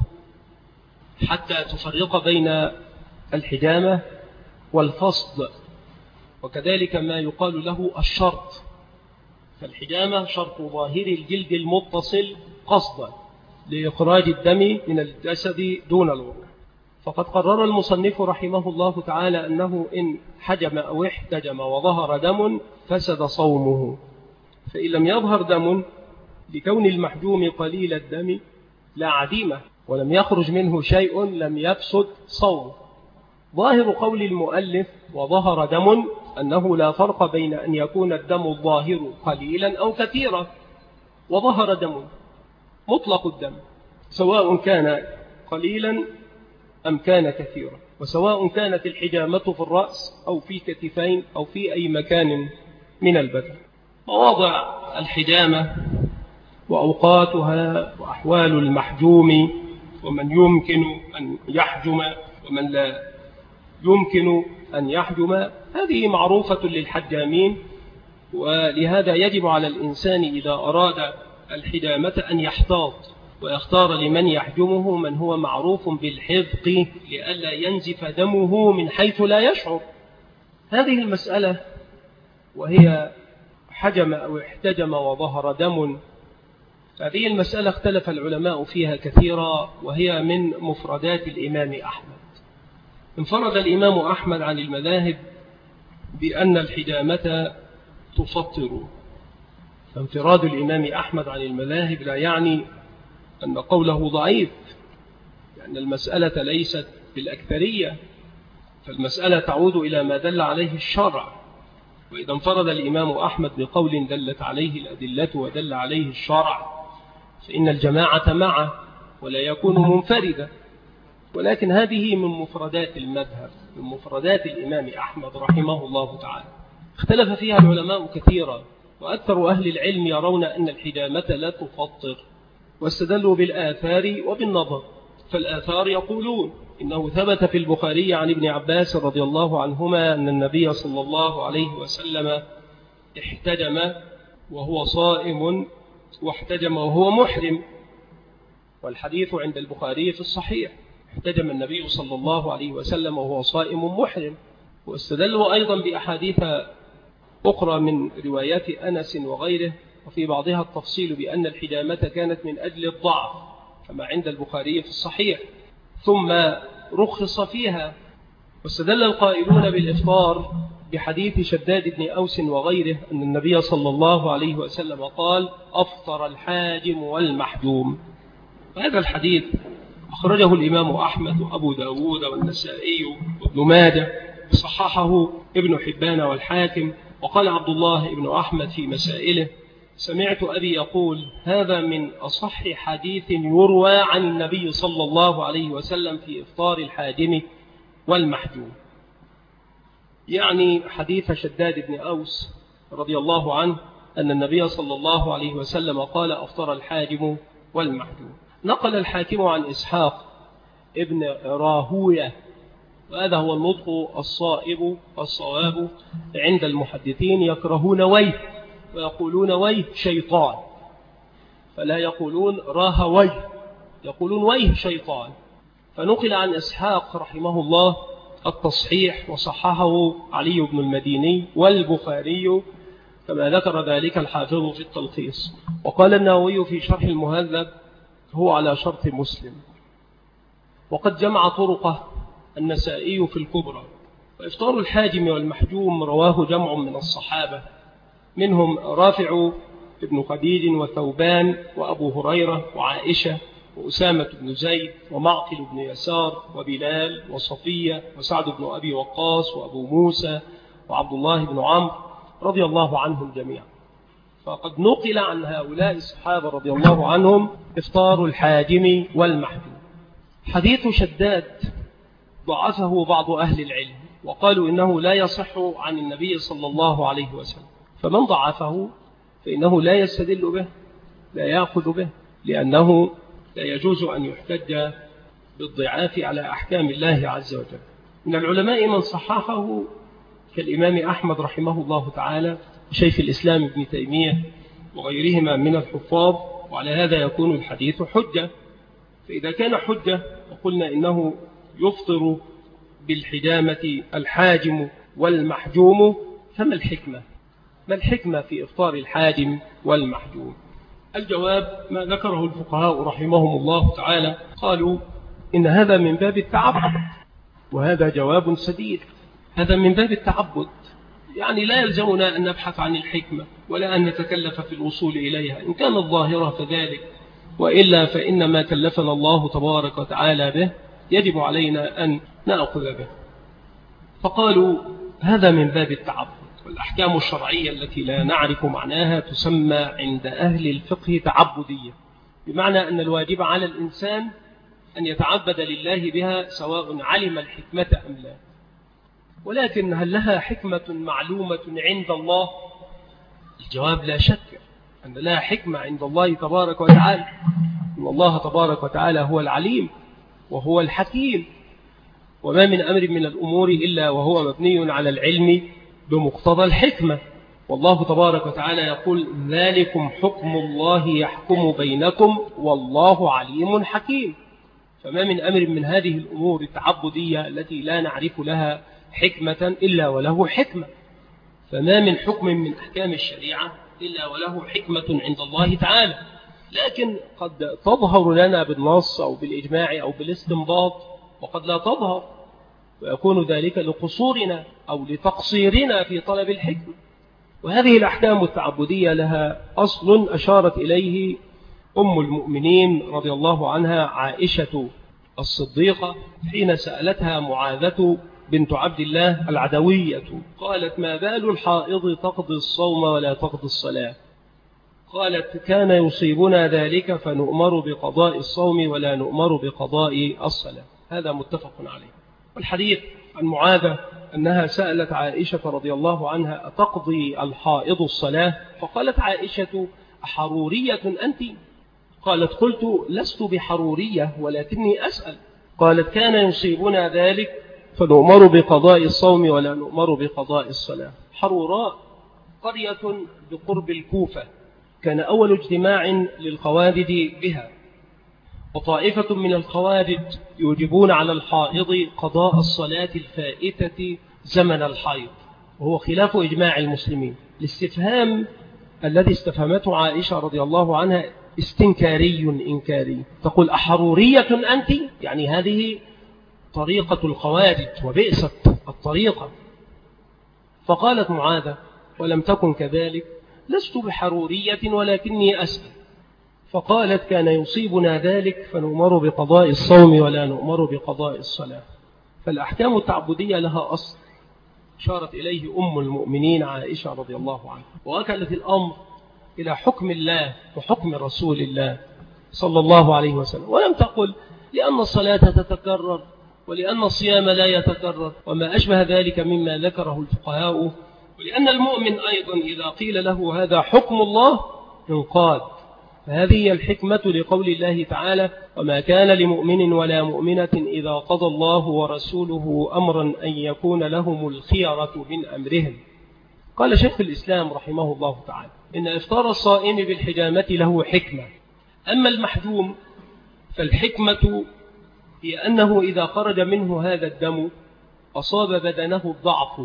حتى تفرق بين الحجامة والفصد، وكذلك ما يقال له الشرط. فالحجامة شرط ظاهر الجلد المتصل قصدا لإخراج الدم من الجسد دون العروق. فقد قرر المصنف رحمه الله تعالى أنه إن حجم أو احتجم وظهر دم فسد صومه. فإن لم يظهر دم لكون المحجوم قليل الدم لا عديمة ولم يخرج منه شيء لم يفسد صومه. ظاهر قول المؤلف وظهر دم أنه لا فرق بين أن يكون الدم الظاهر قليلا أو كثيرا، وظهر دم مطلق الدم سواء كان قليلا أم كان كثيرا، وسواء كانت الحجامة في الرأس أو في كتفين أو في أي مكان من البدن. مواضع الحجامة وأوقاتها وأحوال المحجوم ومن يمكن أن يحجم ومن لا يمكن أن يحجم، هذه معروفة للحجامين، ولهذا يجب على الإنسان إذا أراد الحجامة أن يحتاط ويختار لمن يحجمه من هو معروف بالحذق لئلا ينزف دمه من حيث لا يشعر. هذه المسألة وهي حجم أو احتجم وظهر دم، هذه المسألة اختلف العلماء فيها كثيرا، وهي من مفردات الإمام أحمد. انفرد الإمام أحمد عن المذاهب بأن الحجامة تفطر. فانفراد الإمام أحمد عن المذاهب لا يعني أن قوله ضعيف، لأن المسألة ليست بالأكثرية، فالمسألة تعود إلى ما دل عليه الشرع. وإذا انفرد الإمام أحمد بقول دلت عليه الأدلة ودل عليه الشرع فإن الجماعة معه ولا يكون منفردا. ولكن هذه من مفردات المذهب، من مفردات الإمام أحمد رحمه الله تعالى، اختلف فيها العلماء كثيرا، وأكثر أهل العلم يرون أن الحجامة لا تفطر، واستدلوا بالآثار وبالنظر. فالآثار يقولون إنه ثبت في البخاري عن ابن عباس رضي الله عنهما أن النبي صلى الله عليه وسلم احتجم وهو صائم واحتجم وهو محرم، والحديث عند البخاري في الصحيح، احتجم النبي صلى الله عليه وسلم وهو صائم محرم. واستدلوا أيضا بأحاديث أخرى من روايات أنس وغيره، وفي بعضها التفصيل بأن الحجامة كانت من أجل الضعف كما عند البخاري في الصحيح، ثم رخص فيها. واستدل القائلون بالإفطار بحديث شداد بن أوس وغيره أن النبي صلى الله عليه وسلم قال: أفطر الحاجم والمحجوم. وهذا الحديث أخرجه الإمام أحمد وأبو داود والنسائي وابن ماجه، صححه ابن حبان والحاكم. وقال عبد الله بن أحمد في مسائله: سمعت أبي يقول: هذا من أصح حديث يروى عن النبي صلى الله عليه وسلم في إفطار الحاجم والمحجوم، يعني حديث شداد بن أوس رضي الله عنه أن النبي صلى الله عليه وسلم قال: أفطر الحاجم والمحجوم. نقل الحاكم عن إسحاق ابن راهوية، وهذا هو النطق الصائب الصواب عند المحدثين، يكرهون ويه ويقولون ويه شيطان، فلا يقولون راهويه، يقولون ويه شيطان. فنقل عن إسحاق رحمه الله التصحيح وصححه علي بن المديني والبخاري كما ذكر ذلك الحافظ في التلخيص. وقال النووي في شرح المهذب: هو على شرط مسلم. وقد جمع طرقه النسائي في الكبرى. وإفطار الحاجم والمحجوم رواه جمع من الصحابة، منهم رافع بن خديج وثوبان وأبو هريرة وعائشة وأسامة بن زيد ومعقل بن يسار وبلال وصفية وسعد بن أبي وقاص وأبو موسى وعبد الله بن عمرو رضي الله عنهم جميعا. فقد نقل عن هؤلاء الصحابة رضي الله عنهم إفطار الحاجم والمحجوم. حديث شداد ضعفه بعض أهل العلم وقالوا إنه لا يصح عن النبي صلى الله عليه وسلم، فمن ضعفه فإنه لا يستدل به، لا يأخذ به، لأنه لا يجوز أن يحتج بالضعاف على أحكام الله عز وجل. من العلماء من صححه كالإمام أحمد رحمه الله تعالى، شيخ الإسلام ابن تيمية وغيرهما من الحفاظ، وعلى هذا يكون الحديث حجة. فإذا كان حجة وقلنا إنه يفطر بالحجامة الحاجم والمحجوم، فما الحكمة؟ ما الحكمة في إفطار الحاجم والمحجوم؟ الجواب ما ذكره الفقهاء رحمهم الله تعالى، قالوا إن هذا من باب التعبد، وهذا جواب سديد. هذا من باب التعبد، يعني لا يلزمنا أن نبحث عن الحكمة ولا أن نتكلف في الوصول إليها، إن كان الظاهرة فذلك، وإلا فإن ما كلفنا الله تبارك وتعالى به يجب علينا أن نأخذ به. فقالوا هذا من باب التعبد، والأحكام الشرعية التي لا نعرف معناها تسمى عند أهل الفقه تعبدية، بمعنى أن الواجب على الإنسان أن يتعبد لله بها سواء علم الحكمة أم لا. ولكن هل لها حكمة معلومة عند الله؟ الجواب لا شك أن لها حكمة عند الله تبارك وتعالى، إن الله تبارك وتعالى هو العليم وهو الحكيم، وما من أمر من الأمور إلا وهو مبني على العلم بمقتضى الحكمة. والله تبارك وتعالى يقول ذلكم حكم الله يحكم بينكم والله عليم حكيم. فما من أمر من هذه الأمور التعبدية التي لا نعرف لها حكمة إلا وله حكمة، فما من حكم من أحكام الشريعة إلا وله حكمة عند الله تعالى. لكن قد تظهر لنا بالنص أو بالإجماع أو بالاستنباط، وقد لا تظهر، ويكون ذلك لقصورنا أو لتقصيرنا في طلب الحكمة. وهذه الأحكام التعبدية لها أصل أشارت إليه أم المؤمنين رضي الله عنها عائشة الصديقة حين سألتها معاذة بنت عبد الله العدوية، قالت ما بال الحائض تقضي الصوم ولا تقضي الصلاة؟ قالت كان يصيبنا ذلك فنؤمر بقضاء الصوم ولا نؤمر بقضاء الصلاة. هذا متفق عليه. والحديث عن معاذة أنها سألت عائشة رضي الله عنها أتقضي الحائض الصلاة؟ فقالت عائشة أحرورية أنت؟ قالت قلت لست بحرورية ولكني أسأل. قالت كان يصيبنا ذلك فنؤمر بقضاء الصوم ولا نؤمر بقضاء الصلاة. حروراء قرية بقرب الكوفة، كان أول اجتماع للخوارج بها، وطائفة من الخوارج يوجبون على الحائض قضاء الصلاة الفائتة زمن الحيض، وهو خلاف إجماع المسلمين. الاستفهام الذي استفهمته عائشة رضي الله عنها استنكاري إنكاري، تقول أحرورية أنت؟ يعني هذه طريقة الخوارج وبئست الطريقة. فقالت معاذة ولم تكن كذلك، لست بحرورية ولكني أسأل. فقالت كان يصيبنا ذلك فنؤمر بقضاء الصوم ولا نؤمر بقضاء الصلاة. فالأحكام التعبدية لها أصل شارت إليه أم المؤمنين عائشة رضي الله عنها، وأكلت الأمر إلى حكم الله وحكم رسول الله صلى الله عليه وسلم، ولم تقل لأن الصلاة تتكرر ولأن الصيام لا يتكرر وما أشبه ذلك مما ذكره الفقهاء، ولأن المؤمن أيضا إذا قيل له هذا حكم الله انقاد. فهذه هي الحكمة لقول الله تعالى وما كان لمؤمن ولا مؤمنة إذا قضى الله ورسوله أمرا أن يكون لهم الخيرة من أمرهم. قال شيخ الإسلام رحمه الله تعالى إن إفطار الصائم بالحجامة له حكمة. أما المحجوم فالحكمة هي أنه إذا خرج منه هذا الدم أصاب بدنه الضعف،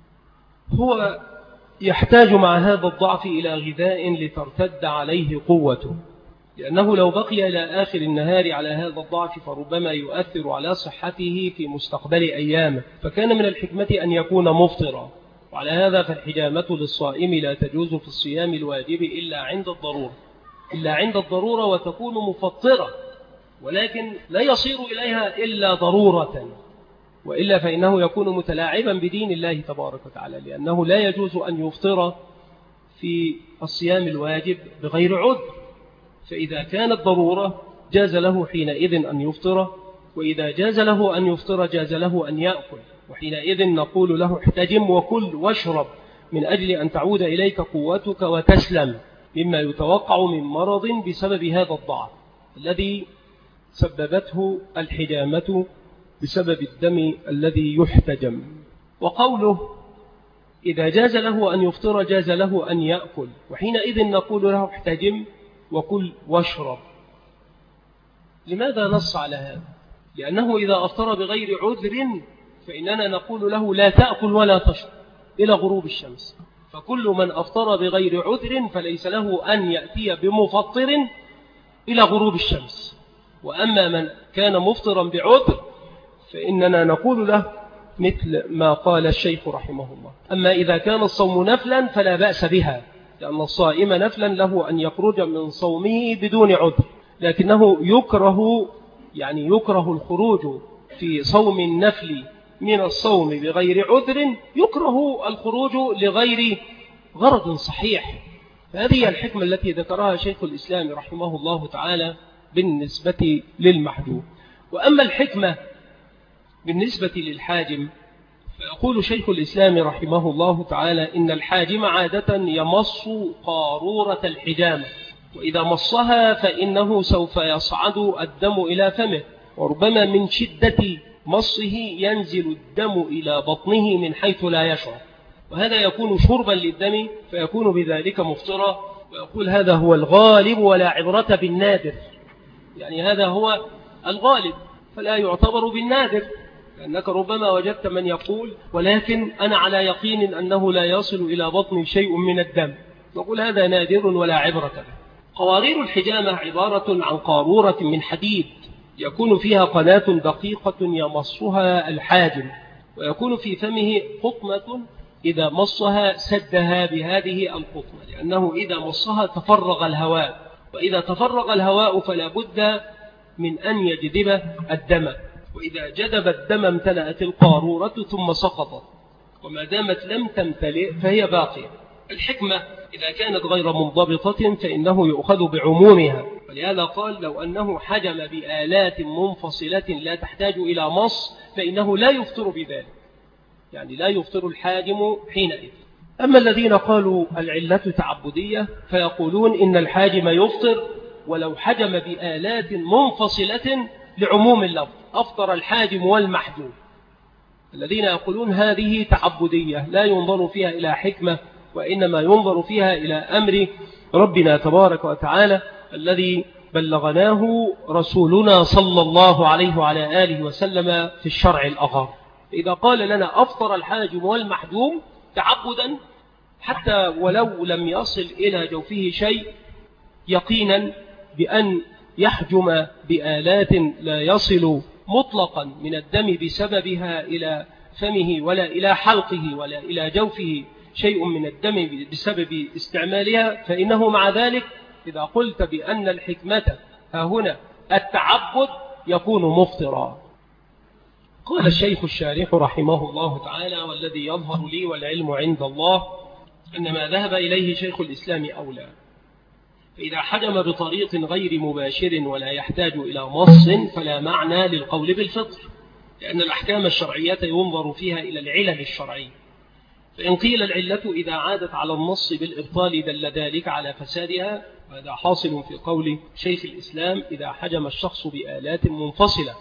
هو يحتاج مع هذا الضعف إلى غذاء لترتد عليه قوته، لأنه لو بقي إلى آخر النهار على هذا الضعف فربما يؤثر على صحته في مستقبل أيامه، فكان من الحكمة أن يكون مفطرا. وعلى هذا فالحجامة للصائم لا تجوز في الصيام الواجب إلا عند الضرورة وتكون مفطرة، ولكن لا يصير إليها إلا ضرورة، وإلا فإنه يكون متلاعبا بدين الله تبارك وتعالى، لأنه لا يجوز أن يفطر في الصيام الواجب بغير عذر. فإذا كانت ضرورة جاز له حينئذ أن يفطر، وإذا جاز له أن يفطر جاز له أن يأكل، وحينئذ نقول له احتجم وكل واشرب من أجل أن تعود إليك قوتك وتسلم مما يتوقع من مرض بسبب هذا الضعف الذي سببته الحجامة بسبب الدم الذي يحتجم. وقوله إذا جاز له أن يفطر جاز له أن يأكل، وحينئذ نقول له احتجم وكل واشرب. لماذا نص على هذا؟ لأنه إذا أفطر بغير عذر فإننا نقول له لا تأكل ولا تشرب إلى غروب الشمس. فكل من أفطر بغير عذر فليس له أن يأتي بمفطر إلى غروب الشمس. وأما من كان مفطرا بعذر فإننا نقول له مثل ما قال الشيخ رحمه الله. أما إذا كان الصوم نفلا فلا بأس بها، لأن الصائم نفلا له أن يخرج من صومه بدون عذر، لكنه يكره الخروج في صوم النفل من الصوم بغير عذر، يكره الخروج لغير غرض صحيح. فهذه الحكمة التي ذكرها شيخ الإسلام رحمه الله تعالى بالنسبة للمحجوم. وأما الحكمة بالنسبة للحاجم فيقول شيخ الإسلام رحمه الله تعالى إن الحاجم عادة يمص قارورة الحجامة، وإذا مصها فإنه سوف يصعد الدم إلى فمه، وربما من شدة مصه ينزل الدم إلى بطنه من حيث لا يشعر، وهذا يكون شربا للدم فيكون بذلك مفطرا. ويقول هذا هو الغالب ولا عبرة بالنادر، يعني هذا هو الغالب فلا يعتبر بالنادر، لأنك ربما وجدت من يقول ولكن أنا على يقين أنه لا يصل إلى بطن شيء من الدم، نقول هذا نادر ولا عبرة به. قوارير الحجامة عبارة عن قارورة من حديد يكون فيها قناة دقيقة يمصها الحاجم، ويكون في فمه قطمة إذا مصها سدها بهذه القطمة، لأنه إذا مصها تفرغ الهواء، وإذا تفرغ الهواء فلا بد من أن يجذب الدم، وإذا جذب الدم امتلأت القارورة ثم سقطت، وما دامت لم تمتلئ فهي باقية. الحكمة إذا كانت غير منضبطة فإنه يؤخذ بعمومها، ولهذا قال لو أنه حجم بآلات منفصلة لا تحتاج إلى مص فإنه لا يفطر بذلك، يعني لا يفطر الحاجم حينئذ. أما الذين قالوا العلة تعبدية فيقولون إن الحاجم يفطر ولو حجم بآلات منفصلة لعموم اللفظ، أفطر الحاجم والمحجوم. الذين يقولون هذه تعبدية لا ينظر فيها إلى حكمة، وإنما ينظر فيها إلى أمر ربنا تبارك وتعالى الذي بلغناه رسولنا صلى الله عليه وعلى آله وسلم في الشرع الأغر. إذا قال لنا أفطر الحاجم والمحجوم تعبدا حتى ولو لم يصل إلى جوفه شيء، يقينا بأن يحجم بآلات لا يصل مطلقا من الدم بسببها إلى فمه ولا إلى حلقه ولا إلى جوفه شيء من الدم بسبب استعمالها، فإنه مع ذلك إذا قلت بأن الحكمة ها هنا التعبد يكون مفطرا. قال الشيخ الشارح رحمه الله تعالى والذي يظهر لي والعلم عند الله أن ما ذهب إليه شيخ الإسلام أولى، فإذا حجم بطريق غير مباشر ولا يحتاج إلى مص فلا معنى للقول بالفطر، لأن الأحكام الشرعية ينظر فيها إلى العلل الشرعية، فإن قيل العلة إذا عادت على النص بالإبطال دل ذلك على فسادها، وهذا حاصل في قول شيخ الإسلام إذا حجم الشخص بآلات منفصلة.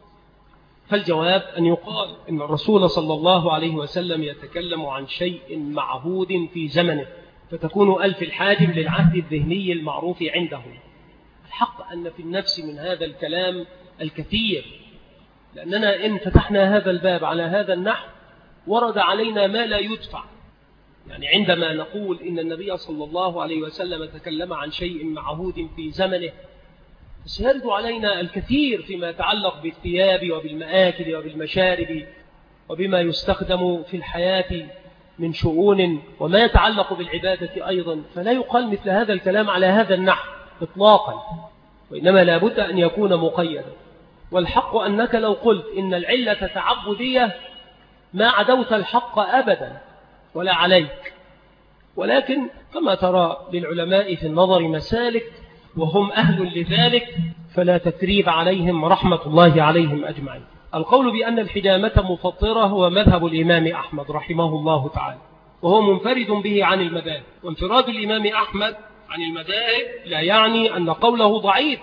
فالجواب أن يقال إن الرسول صلى الله عليه وسلم يتكلم عن شيء معهود في زمنه، فتكون ألف الحاجم للعهد الذهني المعروف عنده. الحق أن في النفس من هذا الكلام الكثير، لأننا إن فتحنا هذا الباب على هذا النحو ورد علينا ما لا يدفع. يعني عندما نقول إن النبي صلى الله عليه وسلم تكلم عن شيء معهود في زمنه سيرد علينا الكثير فيما يتعلق بالثياب وبالمآكل وبالمشارب وبما يستخدم في الحياة من شؤون وما يتعلق بالعبادة أيضا، فلا يقال مثل هذا الكلام على هذا النحو إطلاقا، وإنما لا بد أن يكون مقيدا. والحق أنك لو قلت إن العلة تعبدية ما عدوت الحق أبدا ولا عليك، ولكن كما ترى للعلماء في النظر مسالك وهم أهل لذلك، فلا تثريب عليهم رحمة الله عليهم أجمعين. القول بأن الحجامة مفطرة هو مذهب الإمام أحمد رحمه الله تعالى، وهو منفرد به عن المذاهب. وانفراد الإمام أحمد عن المذاهب لا يعني أن قوله ضعيف،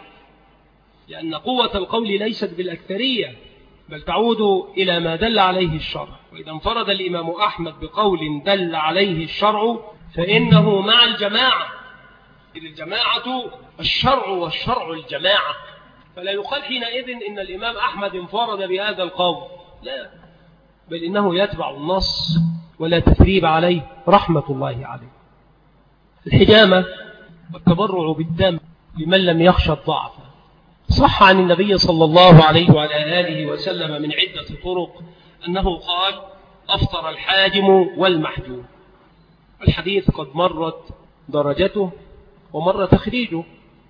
لأن قوة القول ليست بالأكثرية، بل تعود إلى ما دل عليه الشرع. وإذا انفرد الإمام أحمد بقول دل عليه الشرع فإنه مع الجماعة، إذ الجماعة الشرع والشرع الجماعة، فلا يقال حينئذ إن الإمام أحمد انفرد بهذا القول، لا، بل إنه يتبع النص ولا تثريب عليه رحمة الله عليه. الحجامة والتبرع بالدم لمن لم يخشى الضعف صح عن النبي صلى الله عليه وعلى آله وسلم من عدة طرق أنه قال: أفطر الحاجم والمحجوم. الحديث قد مرت درجته ومر تخريجه.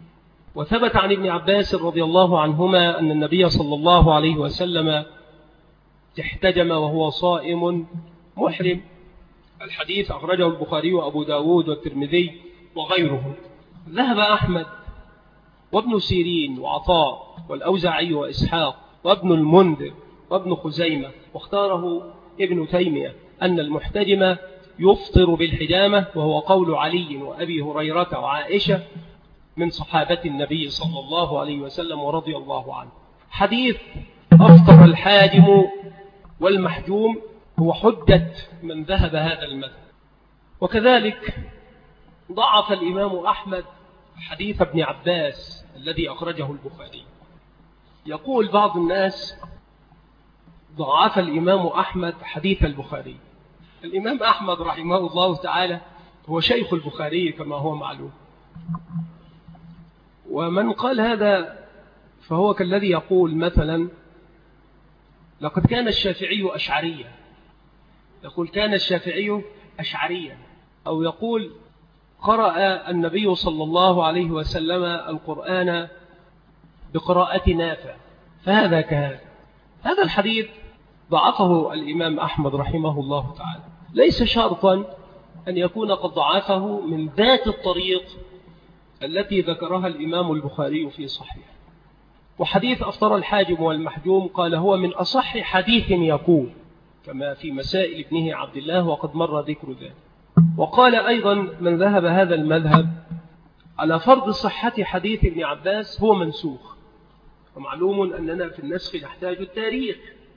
وثبت عن ابن عباس رضي الله عنهما أن النبي صلى الله عليه وسلم احتجم وهو صائم محرم. الحديث أخرجه البخاري وأبو داود والترمذي وغيره. ذهب أحمد وابن سيرين وعطاء والأوزاعي وإسحاق وابن المنذر وابن خزيمة، واختاره ابن تيمية أن المحتجم يفطر بالحجامة، وهو قول علي وأبي هريرة وعائشة من صحابة النبي صلى الله عليه وسلم ورضي الله عنه. حديث أفطر الحاجم والمحجوم هو حجة من ذهب هذا المذهب. وكذلك ضعف الإمام أحمد حديث ابن عباس الذي أخرجه البخاري. يقول بعض الناس ضعف الإمام أحمد حديث البخاري. الإمام أحمد رحمه الله تعالى هو شيخ البخاري كما هو معلوم، ومن قال هذا فهو كالذي يقول مثلا لقد كان الشافعي أشعريا، يقول كان الشافعي أشعريا، أو يقول قرأ النبي صلى الله عليه وسلم القرآن بقراءة نافع، فهذا كهذا. هذا الحديث ضعفه الإمام أحمد رحمه الله تعالى، ليس شرطا أن يكون قد ضعفه من ذات الطريق التي ذكرها الإمام البخاري في صحيح. وحديث أفطر الحاجم والمحجوم قال هو من أصح حديث يكون، كما في مسائل ابنه عبد الله وقد مر ذكر ذلك. وقال أيضا من ذهب هذا المذهب على فرض صحة حديث ابن عباس هو منسوخ، ومعلوم أننا في النسخ نحتاج التاريخ.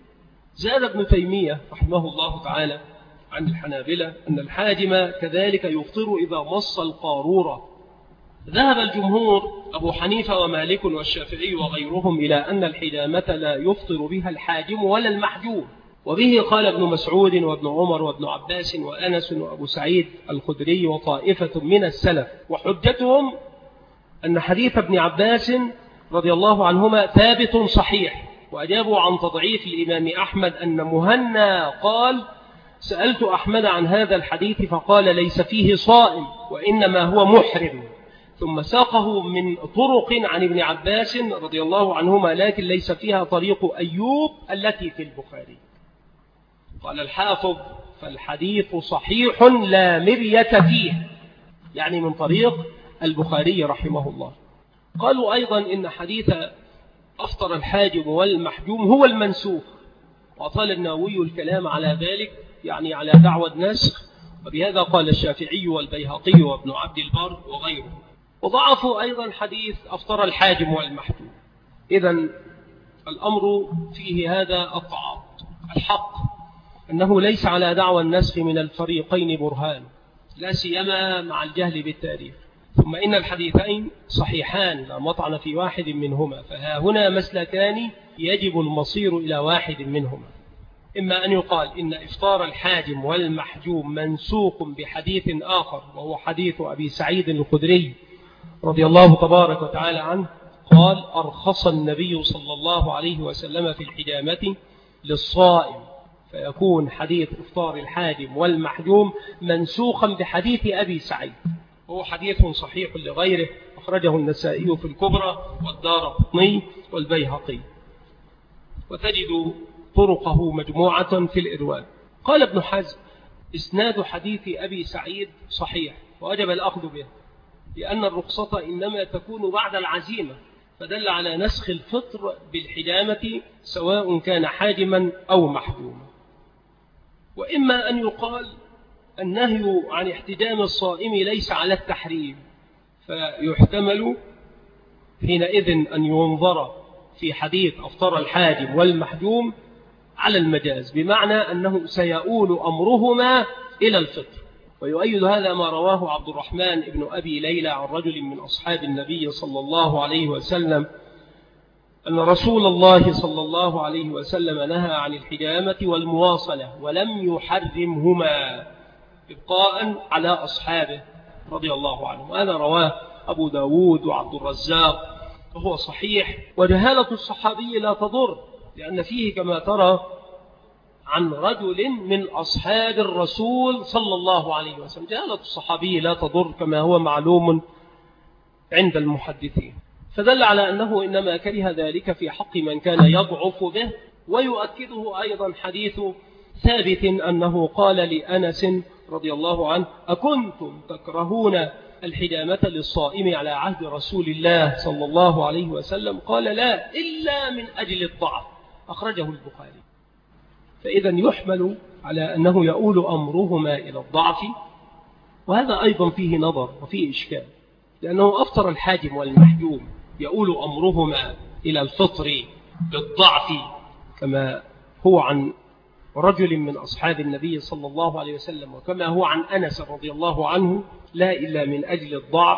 زاد ابن تيمية رحمه الله تعالى عن الحنابلة أن الحاجم كذلك يفطر إذا مص القارورة. ذهب الجمهور أبو حنيفة ومالك والشافعي وغيرهم إلى أن الحجامة لا يفطر بها الحاجم ولا المحجوم، وبه قال ابن مسعود وابن عمر وابن عباس وأنس وأبو سعيد الخدري وطائفة من السلف. وحجتهم أن حديث ابن عباس رضي الله عنهما ثابت صحيح. وأجابوا عن تضعيف الإمام أحمد أن مهنا قال سألت أحمد عن هذا الحديث فقال ليس فيه صائم وإنما هو محرم، ثم ساقه من طرق عن ابن عباس رضي الله عنهما لكن ليس فيها طريق أيوب التي في البخاري. قال الحافظ فالحديث صحيح لا مرية فيه، يعني من طريق البخاري رحمه الله. قالوا أيضا إن حديث أفطر الحاجم والمحجوم هو المنسوخ، وأطال النووي الكلام على ذلك، يعني على دعوى النسخ، وبهذا قال الشافعي والبيهقي وابن عبد البر وغيره. وضعفوا أيضا حديث أفطر الحاجم والمحجوم. إذن الأمر فيه هذا التعارض. الحق أنه ليس على دعوى النسخ من الفريقين برهان، لا سيما مع الجهل بالتاريخ. ثم إن الحديثين صحيحان لا مطعن في واحد منهما، فها هنا مسلكان يجب المصير إلى واحد منهما. إما أن يقال إن إفطار الحاجم والمحجوم منسوق بحديث آخر وهو حديث أبي سعيد الخدري رضي الله تبارك وتعالى عنه، قال أرخص النبي صلى الله عليه وسلم في الحجامة للصائم، فيكون حديث إفطار الحاجم والمحجوم منسوخا بحديث أبي سعيد، وهو حديث صحيح لغيره، أخرجه النسائي في الكبرى والدارقطني والبيهقي، وتجد طرقه مجموعة في الإرواء. قال ابن حزم إسناد حديث أبي سعيد صحيح ووجب الأخذ به، لأن الرخصة إنما تكون بعد العزيمة، فدل على نسخ الفطر بالحجامة سواء كان حاجما أو محجوما. وإما أن يقال النهي عن احتجام الصائم ليس على التحريم، فيحتمل حينئذ أن ينظر في حديث أفطر الحاجم والمحجوم على المجاز، بمعنى أنه سيؤول أمرهما إلى الفطر. ويؤيد هذا ما رواه عبد الرحمن بن أبي ليلى عن رجل من أصحاب النبي صلى الله عليه وسلم أن رسول الله صلى الله عليه وسلم نهى عن الحجامة والمواصلة ولم يحرمهما إبقاء على أصحابه رضي الله عنهم. وهذا رواه أبو داود وعبد الرزاق وهو صحيح. وجهالة الصحابي لا تضر، لأن فيه كما ترى عن رجل من أصحاب الرسول صلى الله عليه وسلم. جهالة الصحابي لا تضر كما هو معلوم عند المحدثين، فدل على أنه إنما كره ذلك في حق من كان يضعف به. ويؤكده أيضا حديث ثابت أنه قال لأنس رضي الله عنه أكنتم تكرهون الحجامة للصائم على عهد رسول الله صلى الله عليه وسلم؟ قال لا، إلا من أجل الضعف، أخرجه البخاري. فإذا يحمل على أنه يؤول أمرهما إلى الضعف، وهذا أيضا فيه نظر وفيه إشكال، لأنه أفطر الحاجم والمحجوم يؤول أمرهما إلى الفطر بالضعف، كما هو عن رجل من أصحاب النبي صلى الله عليه وسلم، وكما هو عن أنس رضي الله عنه، لا إلا من أجل الضعف،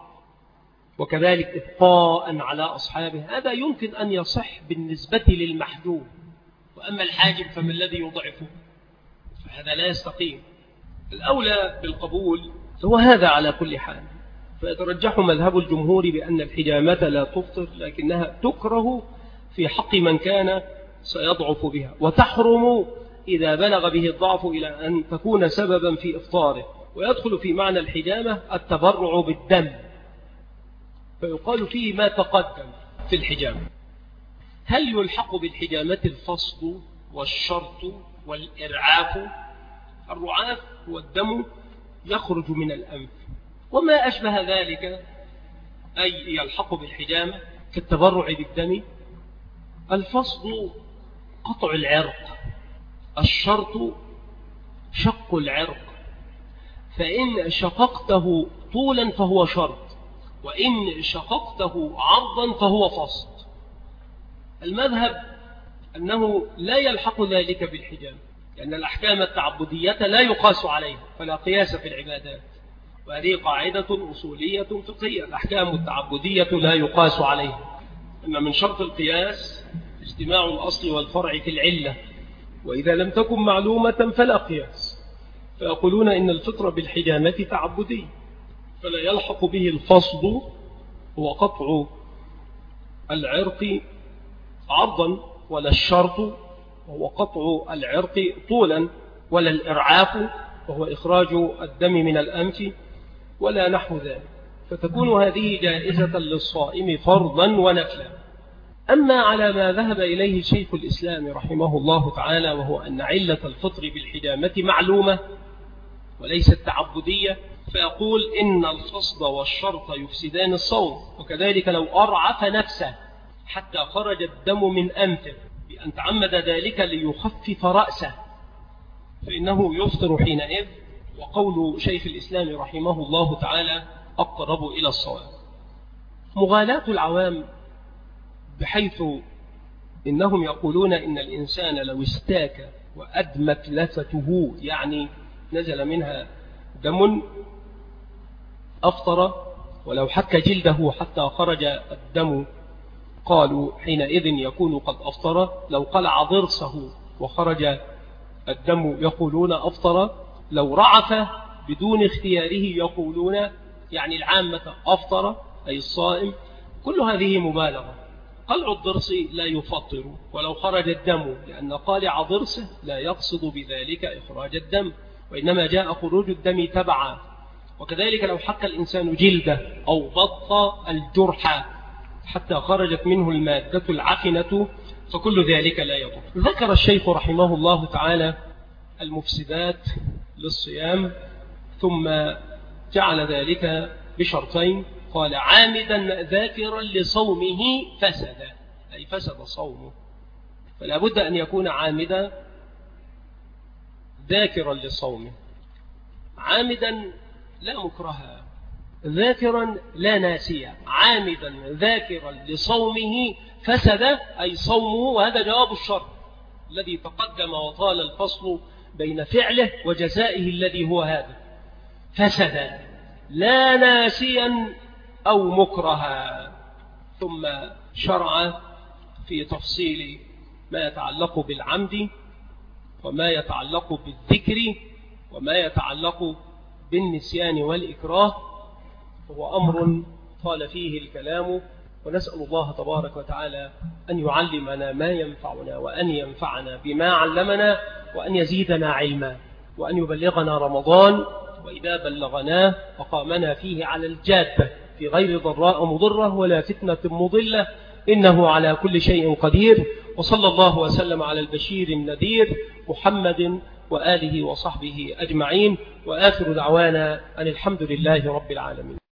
وكذلك إبقاء على أصحابه. هذا يمكن أن يصح بالنسبة للمحجوم، وأما الحاجم فما الذي يضعفه؟ فهذا لا يستقيم. الأولى بالقبول هو هذا على كل حال. فيترجح مذهب الجمهور بأن الحجامة لا تفطر، لكنها تكره في حق من كان سيضعف بها، وتحرم إذا بلغ به الضعف إلى أن تكون سببا في إفطاره. ويدخل في معنى الحجامة التبرع بالدم، فيقال فيه ما تقدم في الحجامة. هل يلحق بالحجامة الفصد والشرط والإرعاف؟ الرعاف هو الدم يخرج من الأنف وما أشبه ذلك، أي يلحق بالحجامة كالتبرع بالدم. الفصد قطع العرق، الشرط شق العرق، فإن شققته طولا فهو شرط، وإن شققته عرضا فهو فصد. المذهب أنه لا يلحق ذلك بالحجامة، لأن الأحكام التعبدية لا يقاس عليها، فلا قياس في العبادات، وهذه قاعدة أصولية فقهية. الأحكام التعبدية لا يقاس عليها، أن من شرط القياس اجتماع الأصل والفرع في العلة، وإذا لم تكن معلومة فلا قياس. فيقولون إن الفطر بالحجامة تعبدي، فلا يلحق به الفصد هو قطع العرق عرضا، ولا الشرط وهو قطع العرق طولا، ولا الإرعاف وهو إخراج الدم من الأنف، ولا نحو ذلك. فتكون هذه جائزة للصائم فرضا ونفلا. أما على ما ذهب إليه شيخ الإسلام رحمه الله تعالى، وهو أن علة الفطر بالحجامة معلومة وليست تعبدية، فيقول إن الفصد والشرط يفسدان الصوم، وكذلك لو أرعف نفسه حتى خرج الدم من أنفه بأن تعمد ذلك ليخفف رأسه فإنه يفطر حينئذ. وقول شيخ الإسلام رحمه الله تعالى أقرب إلى الصواب. مغالاة العوام بحيث إنهم يقولون إن الإنسان لو استاك وأدمت لثته، يعني نزل منها دم، أفطر، ولو حك جلده حتى خرج الدم قالوا حينئذ يكون قد أفطر. لو قلع ضرسه وخرج الدم يقولون أفطر. لو رعف بدون اختياره يقولون، يعني العامة، أفطر أي الصائم. كل هذه مبالغة. قلع الضرس لا يفطر ولو خرج الدم، لأن قالع ضرسه لا يقصد بذلك إخراج الدم، وإنما جاء خروج الدم تبعا. وكذلك لو حك الإنسان جلده أو بط الجرح حتى خرجت منه المادة العفنة فكل ذلك لا يضر. ذكر الشيخ رحمه الله تعالى المفسدات للصيام، ثم جعل ذلك بشرطين. قال: عامدا ذاكرا لصومه فسد، أي فسد صومه. فلا بد أن يكون عامدا ذاكرا لصومه. عامدا لا مكرها، ذاكرا لا ناسيا. عامدا ذاكرا لصومه فسد، أي صومه. وهذا جواب الشرط الذي تقدم وطال الفصل بين فعله وجزائه الذي هو هذا. فسد لا ناسيا أو مكرها. ثم شرع في تفصيل ما يتعلق بالعمد وما يتعلق بالذكر وما يتعلق بالنسيان والإكراه، هو أمر طال فيه الكلام. ونسأل الله تبارك وتعالى أن يعلمنا ما ينفعنا وأن ينفعنا بما علمنا وأن يزيدنا علما وأن يبلغنا رمضان، وإذا بلغناه وقامنا فيه على الجادة في غير ضراء مضرة ولا فتنة مضلة، إنه على كل شيء قدير. وصلى الله وسلم على البشير النذير محمد وآله وصحبه أجمعين، وآخر دعوانا أن الحمد لله رب العالمين.